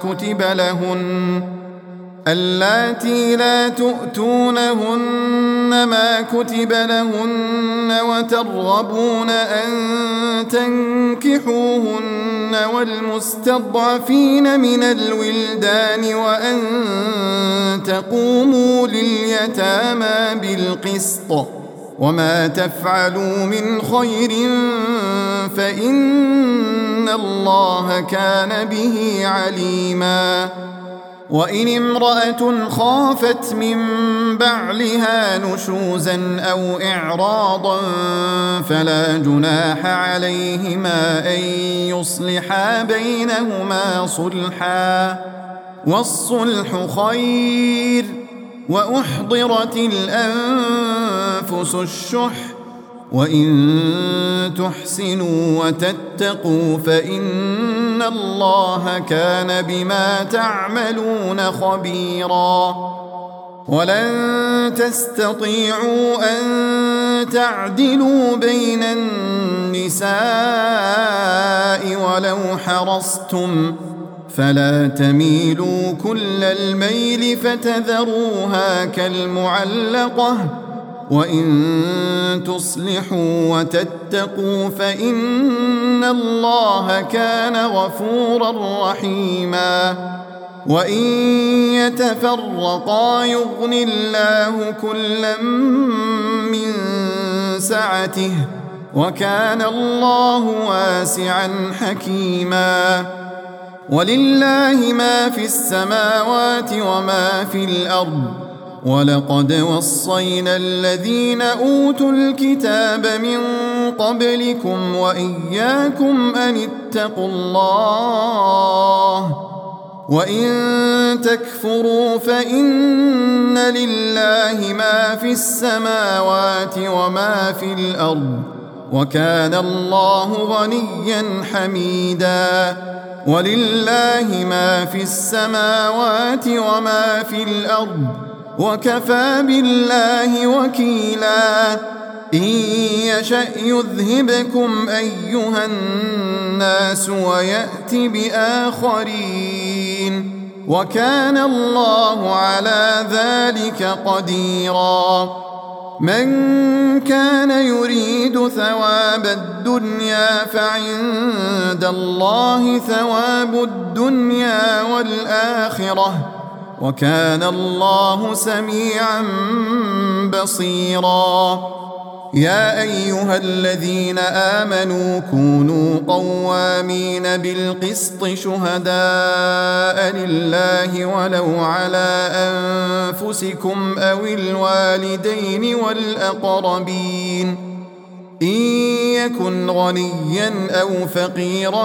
B: ما كتب لهن وترغبون أن تنكحوهن والمستضعفين من الولدان وأن تقوموا لليتامى بالقسط وما تفعلوا من خير فإن الله كان به عليما وإن امرأة خافت من بعلها نشوزا أو إعراضا فلا جناح عليهما أن يصلحا بينهما صلحا والصلح خير وأحضرت الأنفس الشح وإن تحسنوا وتتقوا فإن الله كان بما تعملون خبيرا ولن تستطيعوا أن تعدلوا بين النساء ولو حرصتم فلا تميلوا كل الميل فتذروها كالمعلقة وإن تصلحوا وتتقوا فإن الله كان غفورا رحيما وإن يتفرقا يغن الله كلا من سعته وكان الله واسعا حكيما ولله ما في السماوات وما في الأرض ولقد وصينا الذين أوتوا الكتاب من قبلكم وإياكم أن اتقوا الله وإن تكفروا فإن لله ما في السماوات وما في الأرض وكان الله غنيا حميدا ولله ما في السماوات وما في الأرض وكفى بالله وكيلا إن يشأ يذهبكم أيها الناس ويأت بآخرين وكان الله على ذلك قديرا من كان يريد ثواب الدنيا فعند الله ثواب الدنيا والآخرة وكان الله سميعا بصيرا. يا أيها الذين آمنوا كونوا قوامين بالقسط شهداء لله ولو على أنفسكم أو الوالدين والأقربين إن يكن غنيا أو فقيرا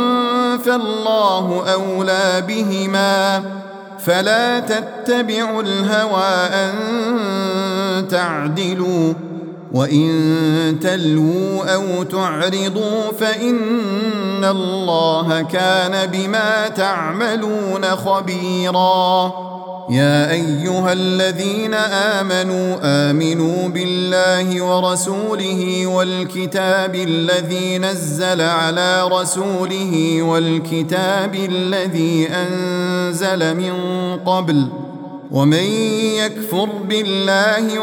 B: فالله أولى بهما فلا تتبعوا الهوى أن تعدلوا وإن تلووا أو تعرضوا فإن الله كان بما تعملون خبيرا. يا أيها الذين آمنوا بالله ورسوله والكتاب الذي نزل على رسوله والكتاب الذي أنزل من قبل ومن يكفر بالله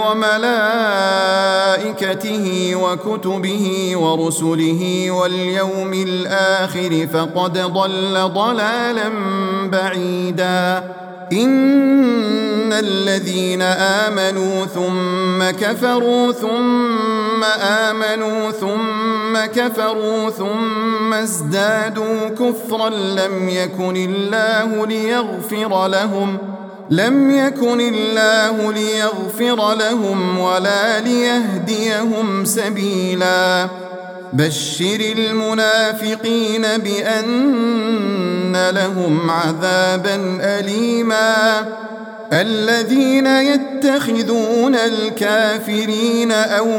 B: وملائكته وكتبه ورسله واليوم الآخر فقد ضل ضلالا بعيدا. إن الذين آمنوا ثم كفروا ثم آمنوا ثم كفروا ثم ازدادوا كفرا لم يكن الله ليغفر لهم ولا ليهديهم سبيلا. بشر المنافقين بأن لهم عذابا أليما. الذين يتخذون الكافرين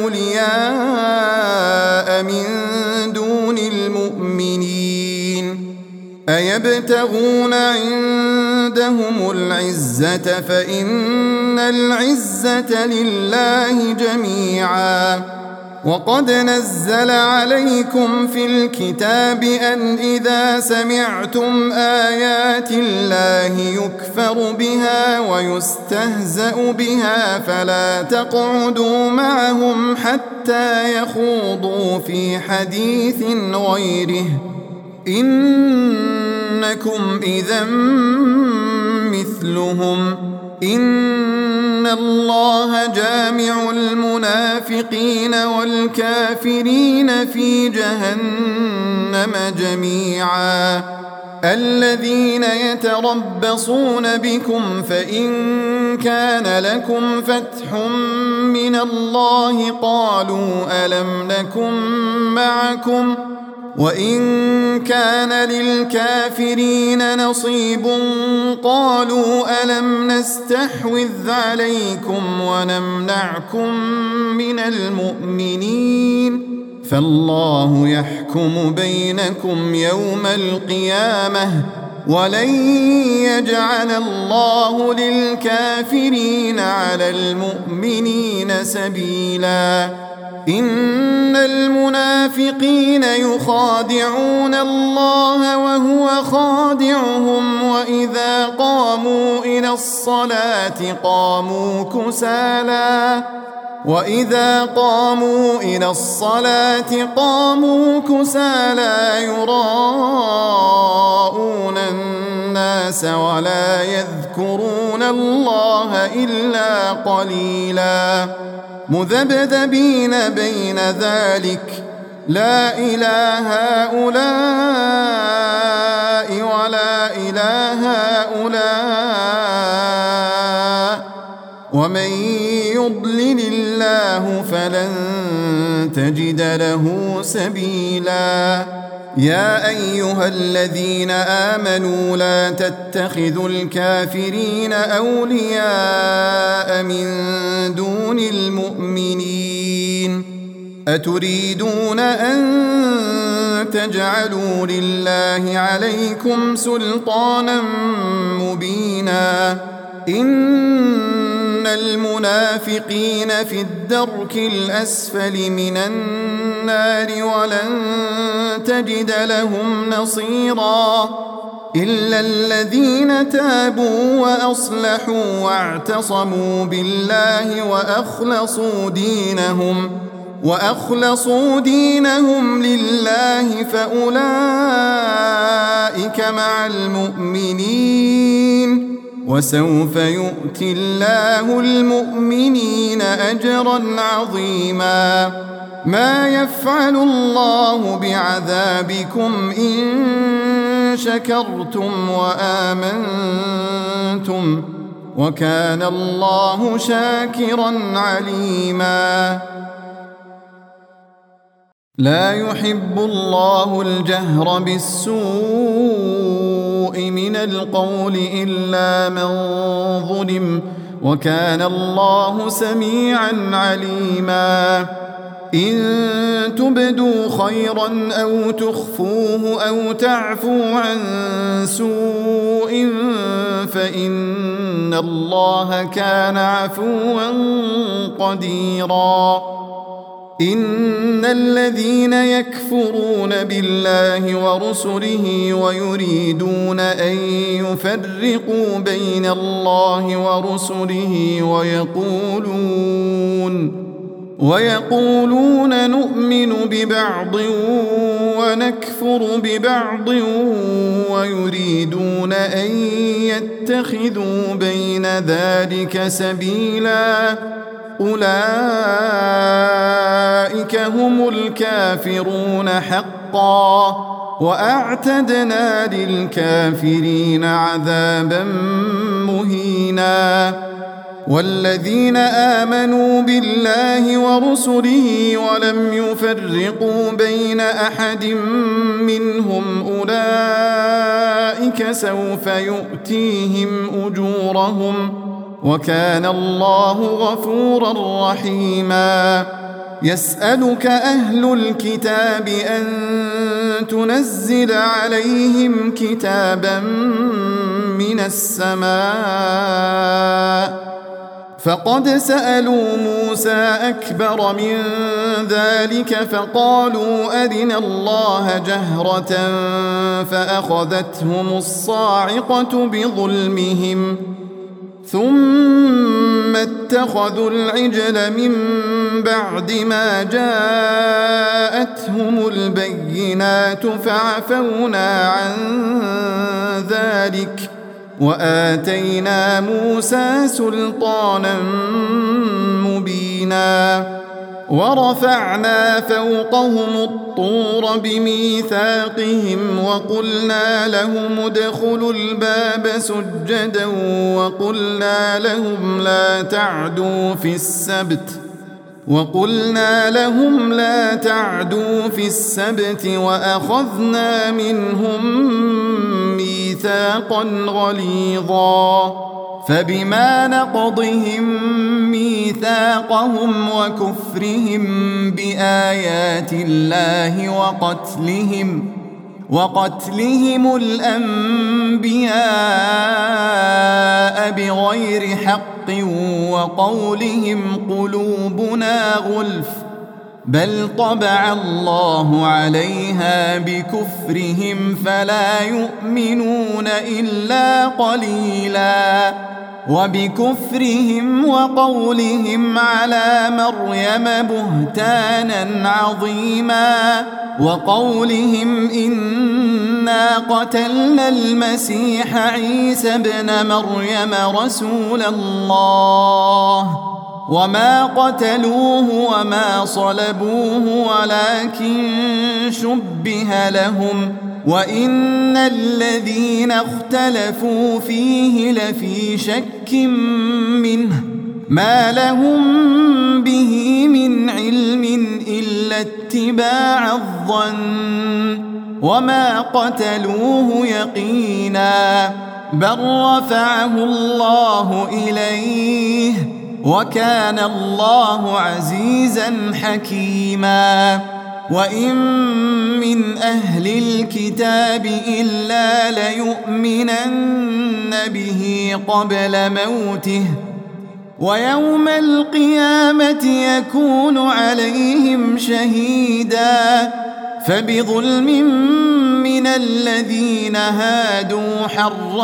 B: أولياء من دون المؤمنين أيبتغون عندهم العزة فإن العزة لله جميعا. وقد نزل عليكم في الكتاب أن إذا سمعتم آيات الله يكفر بها ويستهزأ بها فلا تقعدوا معهم حتى يخوضوا في حديث غيره إنكم إذا مثلهم. إن الله جامع المنافقين والكافرين في جهنم جميعا. الذين يتربصون بكم فإن كان لكم فتح من الله قالوا ألم نكن معكم وإن كان للكافرين نصيب قالوا ألم نستحوذ عليكم ونمنعكم من المؤمنين فالله يحكم بينكم يوم القيامة ولن يجعل الله للكافرين على المؤمنين سبيلا. إن المنافقين يخادعون الله وهو خادعهم وإذا قاموا إلى الصلاة قاموا كسالى يراءون الناس ولا يذكرون الله إلا قليلا. مذبذبين بين ذلك لا إله هؤلاء ولا إله هؤلاء ومن يضلل الله فلن تجد له سبيلا. يا أيها الذين آمنوا لا تتخذوا الكافرين أولياء من دون المؤمنين أتريدون أن تجعلوا لله عليكم سلطانا مبينا. إن المنافقين في الدرك الأسفل من النار ولن تجد لهم نصيرا إلا الذين تابوا وأصلحوا واعتصموا بالله وأخلصوا دينهم لله فأولئك مع المؤمنين وسوف يؤتي الله المؤمنين أجرا عظيما. ما يفعل الله بعذابكم إن شكرتم وآمنتم وكان الله شاكرا عليما. لا يحب الله الجهر بالسوء من القول إلا من ظلم وكان الله سميعا عليما. إن تبدوا خيرا أو تخفوه أو تعفوا عن سوء فإن الله كان عفوا قديرا. إن الذين يكفرون بالله ورسله ويريدون أن يفرقوا بين الله ورسله ويقولون نؤمن ببعض ونكفر ببعض ويريدون أن يتخذوا بين ذلك سبيلا أولئك هم الكافرون حقا وأعتدنا للكافرين عذابا مهينا. والذين آمنوا بالله ورسله ولم يفرقوا بين أحد منهم أولئك سوف يؤتيهم أجورهم وكان الله غفورا رحيما. يسألك أهل الكتاب أن تنزل عليهم كتابا من السماء فقد سألوا موسى أكبر من ذلك فقالوا أرنا الله جهرة فأخذتهم الصاعقة بظلمهم ثم اتخذوا العجل من بعد ما جاءتهم البينات فعفونا عن ذلك وآتينا موسى سلطانا مبينا. ورفعنا فوقهم الطور بميثاقهم وقلنا لهم ادخلوا الباب سجدا وقلنا لهم لا تعدوا في السبت وأخذنا منهم ميثاقا غليظا. فبما نقضهم ميثاقهم وكفرهم بآيات الله وقتلهم الأنبياء بغير حق وقولهم قلوبنا غلف بل طبع الله عليها بكفرهم فلا يؤمنون إلا قليلا. وبكفرهم وقولهم على مريم بهتانا عظيما وقولهم إنا قتلنا المسيح عيسى ابن مريم رسول الله وما قتلوه وما صلبوه ولكن شبه لهم وإن الذين اختلفوا فيه لفي شك منه ما لهم به من علم إلا اتباع الظن وما قتلوه يقينا بل رفعه الله إليه وكان الله عزيزا حكيما. وإن من أهل الكتاب إلا ليؤمنن به قبل موته ويوم القيامة يكون عليهم شهيدا. فبظلم من الذين هادوا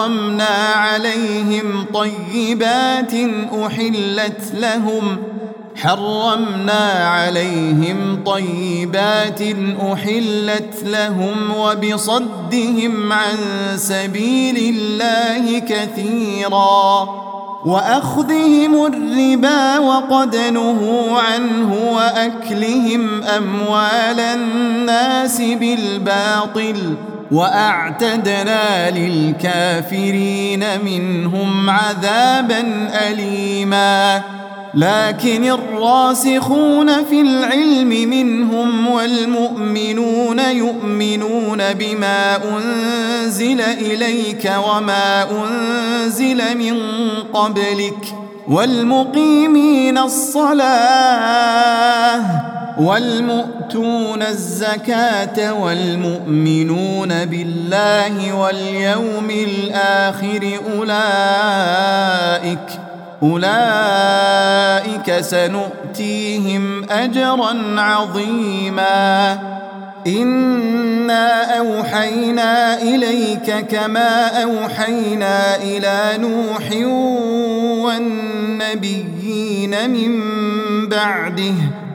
B: حرمنا عليهم طيبات أحلت لهم حرمنا عليهم طيبات أحلت لهم وبصدهم عن سبيل الله كثيرا وأخذهم الربا وقد نهوا عنه وأكلهم أموال الناس بالباطل وأعتدنا للكافرين منهم عذابا أليما لكن الراسخون في العلم منهم والمؤمنون يؤمنون بما أنزل إليك وما أنزل من قبلك والمقيمين الصلاة والمؤتون الزكاة والمؤمنون بالله واليوم الآخر أولئك سنؤتيهم أجرا عظيما إنا أوحينا إليك كما أوحينا إلى نوح والنبيين من بعده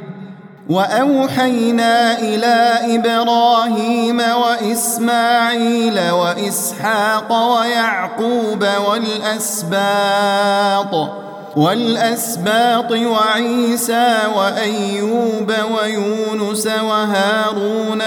B: وأوحينا إلى إبراهيم وإسماعيل وإسحاق ويعقوب والأسباط وعيسى وأيوب ويونس وهارون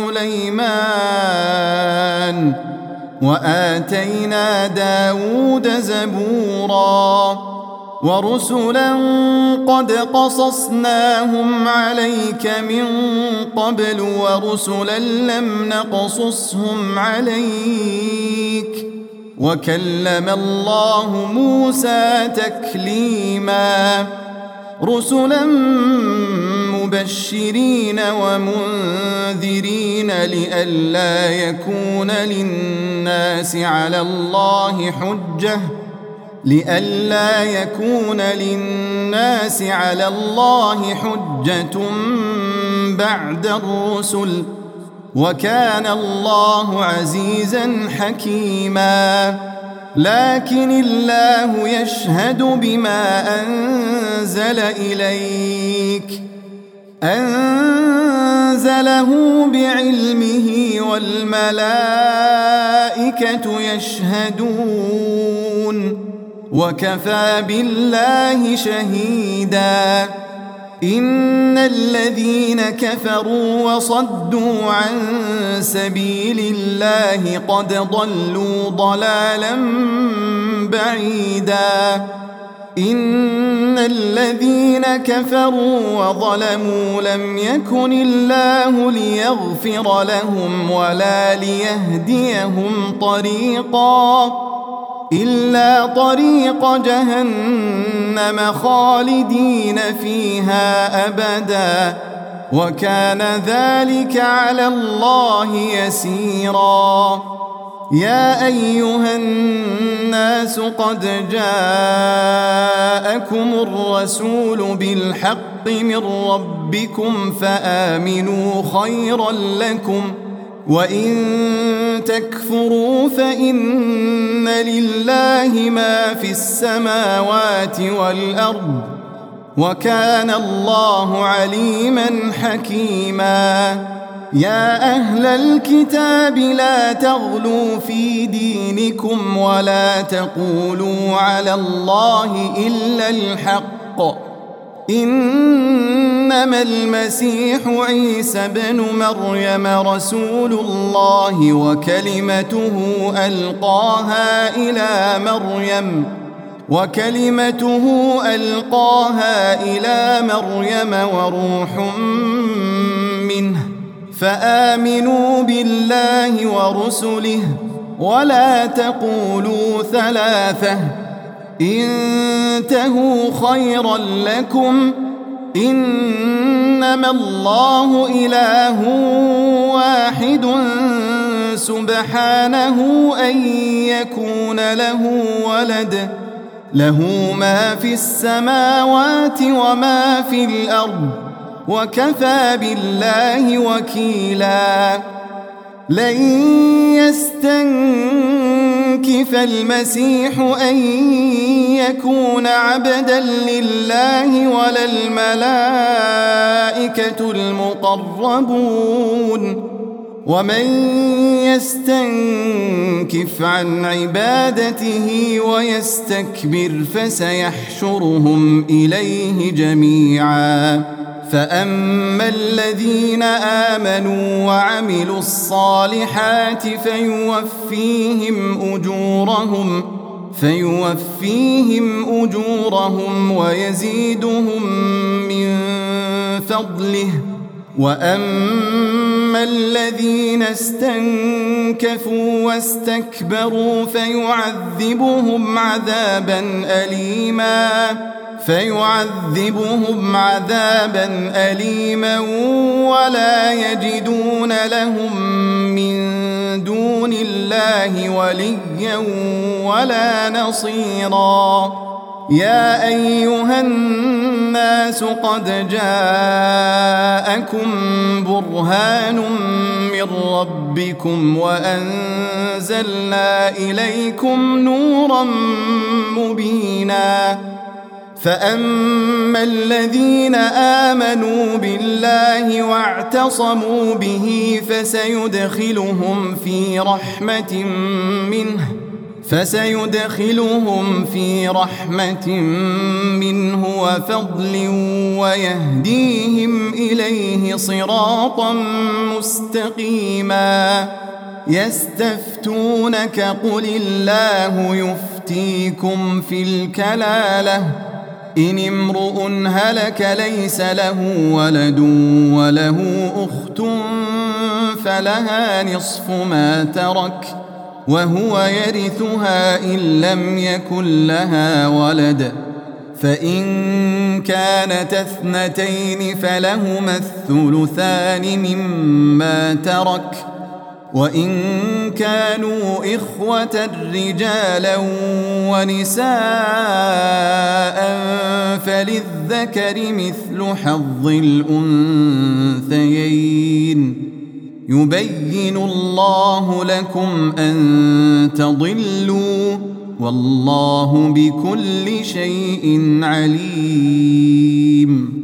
B: وسليمان وآتينا داود زبورا ورسلا قد قصصناهم عليك من قبل ورسلا لم نقصصهم عليك وكلم الله موسى تكليما رسلا مبشرين ومنذرين لئلا يكون للناس على الله حجة بعد الرسل وكان الله عزيزا حكيما لكن الله يشهد بما أنزل إليك أنزله بعلمه والملائكة يشهدون وكفى بالله شهيدا إن الذين كفروا وصدوا عن سبيل الله قد ضلوا ضلالا بعيدا إن الذين كفروا وظلموا لم يكن الله ليغفر لهم ولا ليهديهم طريقا إلا طريق جهنم خالدين فيها أبدا وكان ذلك على الله يسيرا يا أيها الناس قد جاءكم الرسول بالحق من ربكم فآمنوا خيرا لكم وإن تكفروا فإن لله ما في السماوات والأرض وكان الله عليما حكيما يا أهل الكتاب لا تغلوا في دينكم ولا تقولوا على الله إلا الحق إنما المسيح عيسى بن مريم رسول الله وكلمته ألقاها إلى مريم وروح منه فآمنوا بالله ورسله ولا تقولوا ثلاثة انتهوا خيرا لكم إنما الله إله واحد سبحانه أن يكون له ولد له ما في السماوات وما في الأرض وكفى بالله وكيلا لن يستنكف يستنكف المسيح أن يكون عبدا لله ولا الملائكة المقربون ومن يستنكف عن عبادته ويستكبر فسيحشرهم إليه جميعا فأما الذين آمنوا وعملوا الصالحات فيوفيهم أجورهم ويزيدهم من فضله وأما الذين استنكفوا واستكبروا فيعذبهم عذابا أليما ولا يجدون لهم من دون الله وليا ولا نصيرا يا أيها الناس قد جاءكم برهان من ربكم وأنزلنا إليكم نورا مبينا فأما الذين آمنوا بالله واعتصموا به فسيدخلهم في رحمة منه وفضل ويهديهم إليه صراطا مستقيما يستفتونك قل الله يفتيكم في الكلالة إن امرؤ هلك ليس له ولد وله أخت فلها نصف ما ترك وهو يرثها إن لم يكن لها ولد فإن كانت اثنتين فلهما الثلثان مما ترك وإن كانوا إخوة رجالا ونساء فللذكر مثل حظ الأنثيين يبين الله لكم أن تضلوا والله بكل شيء عليم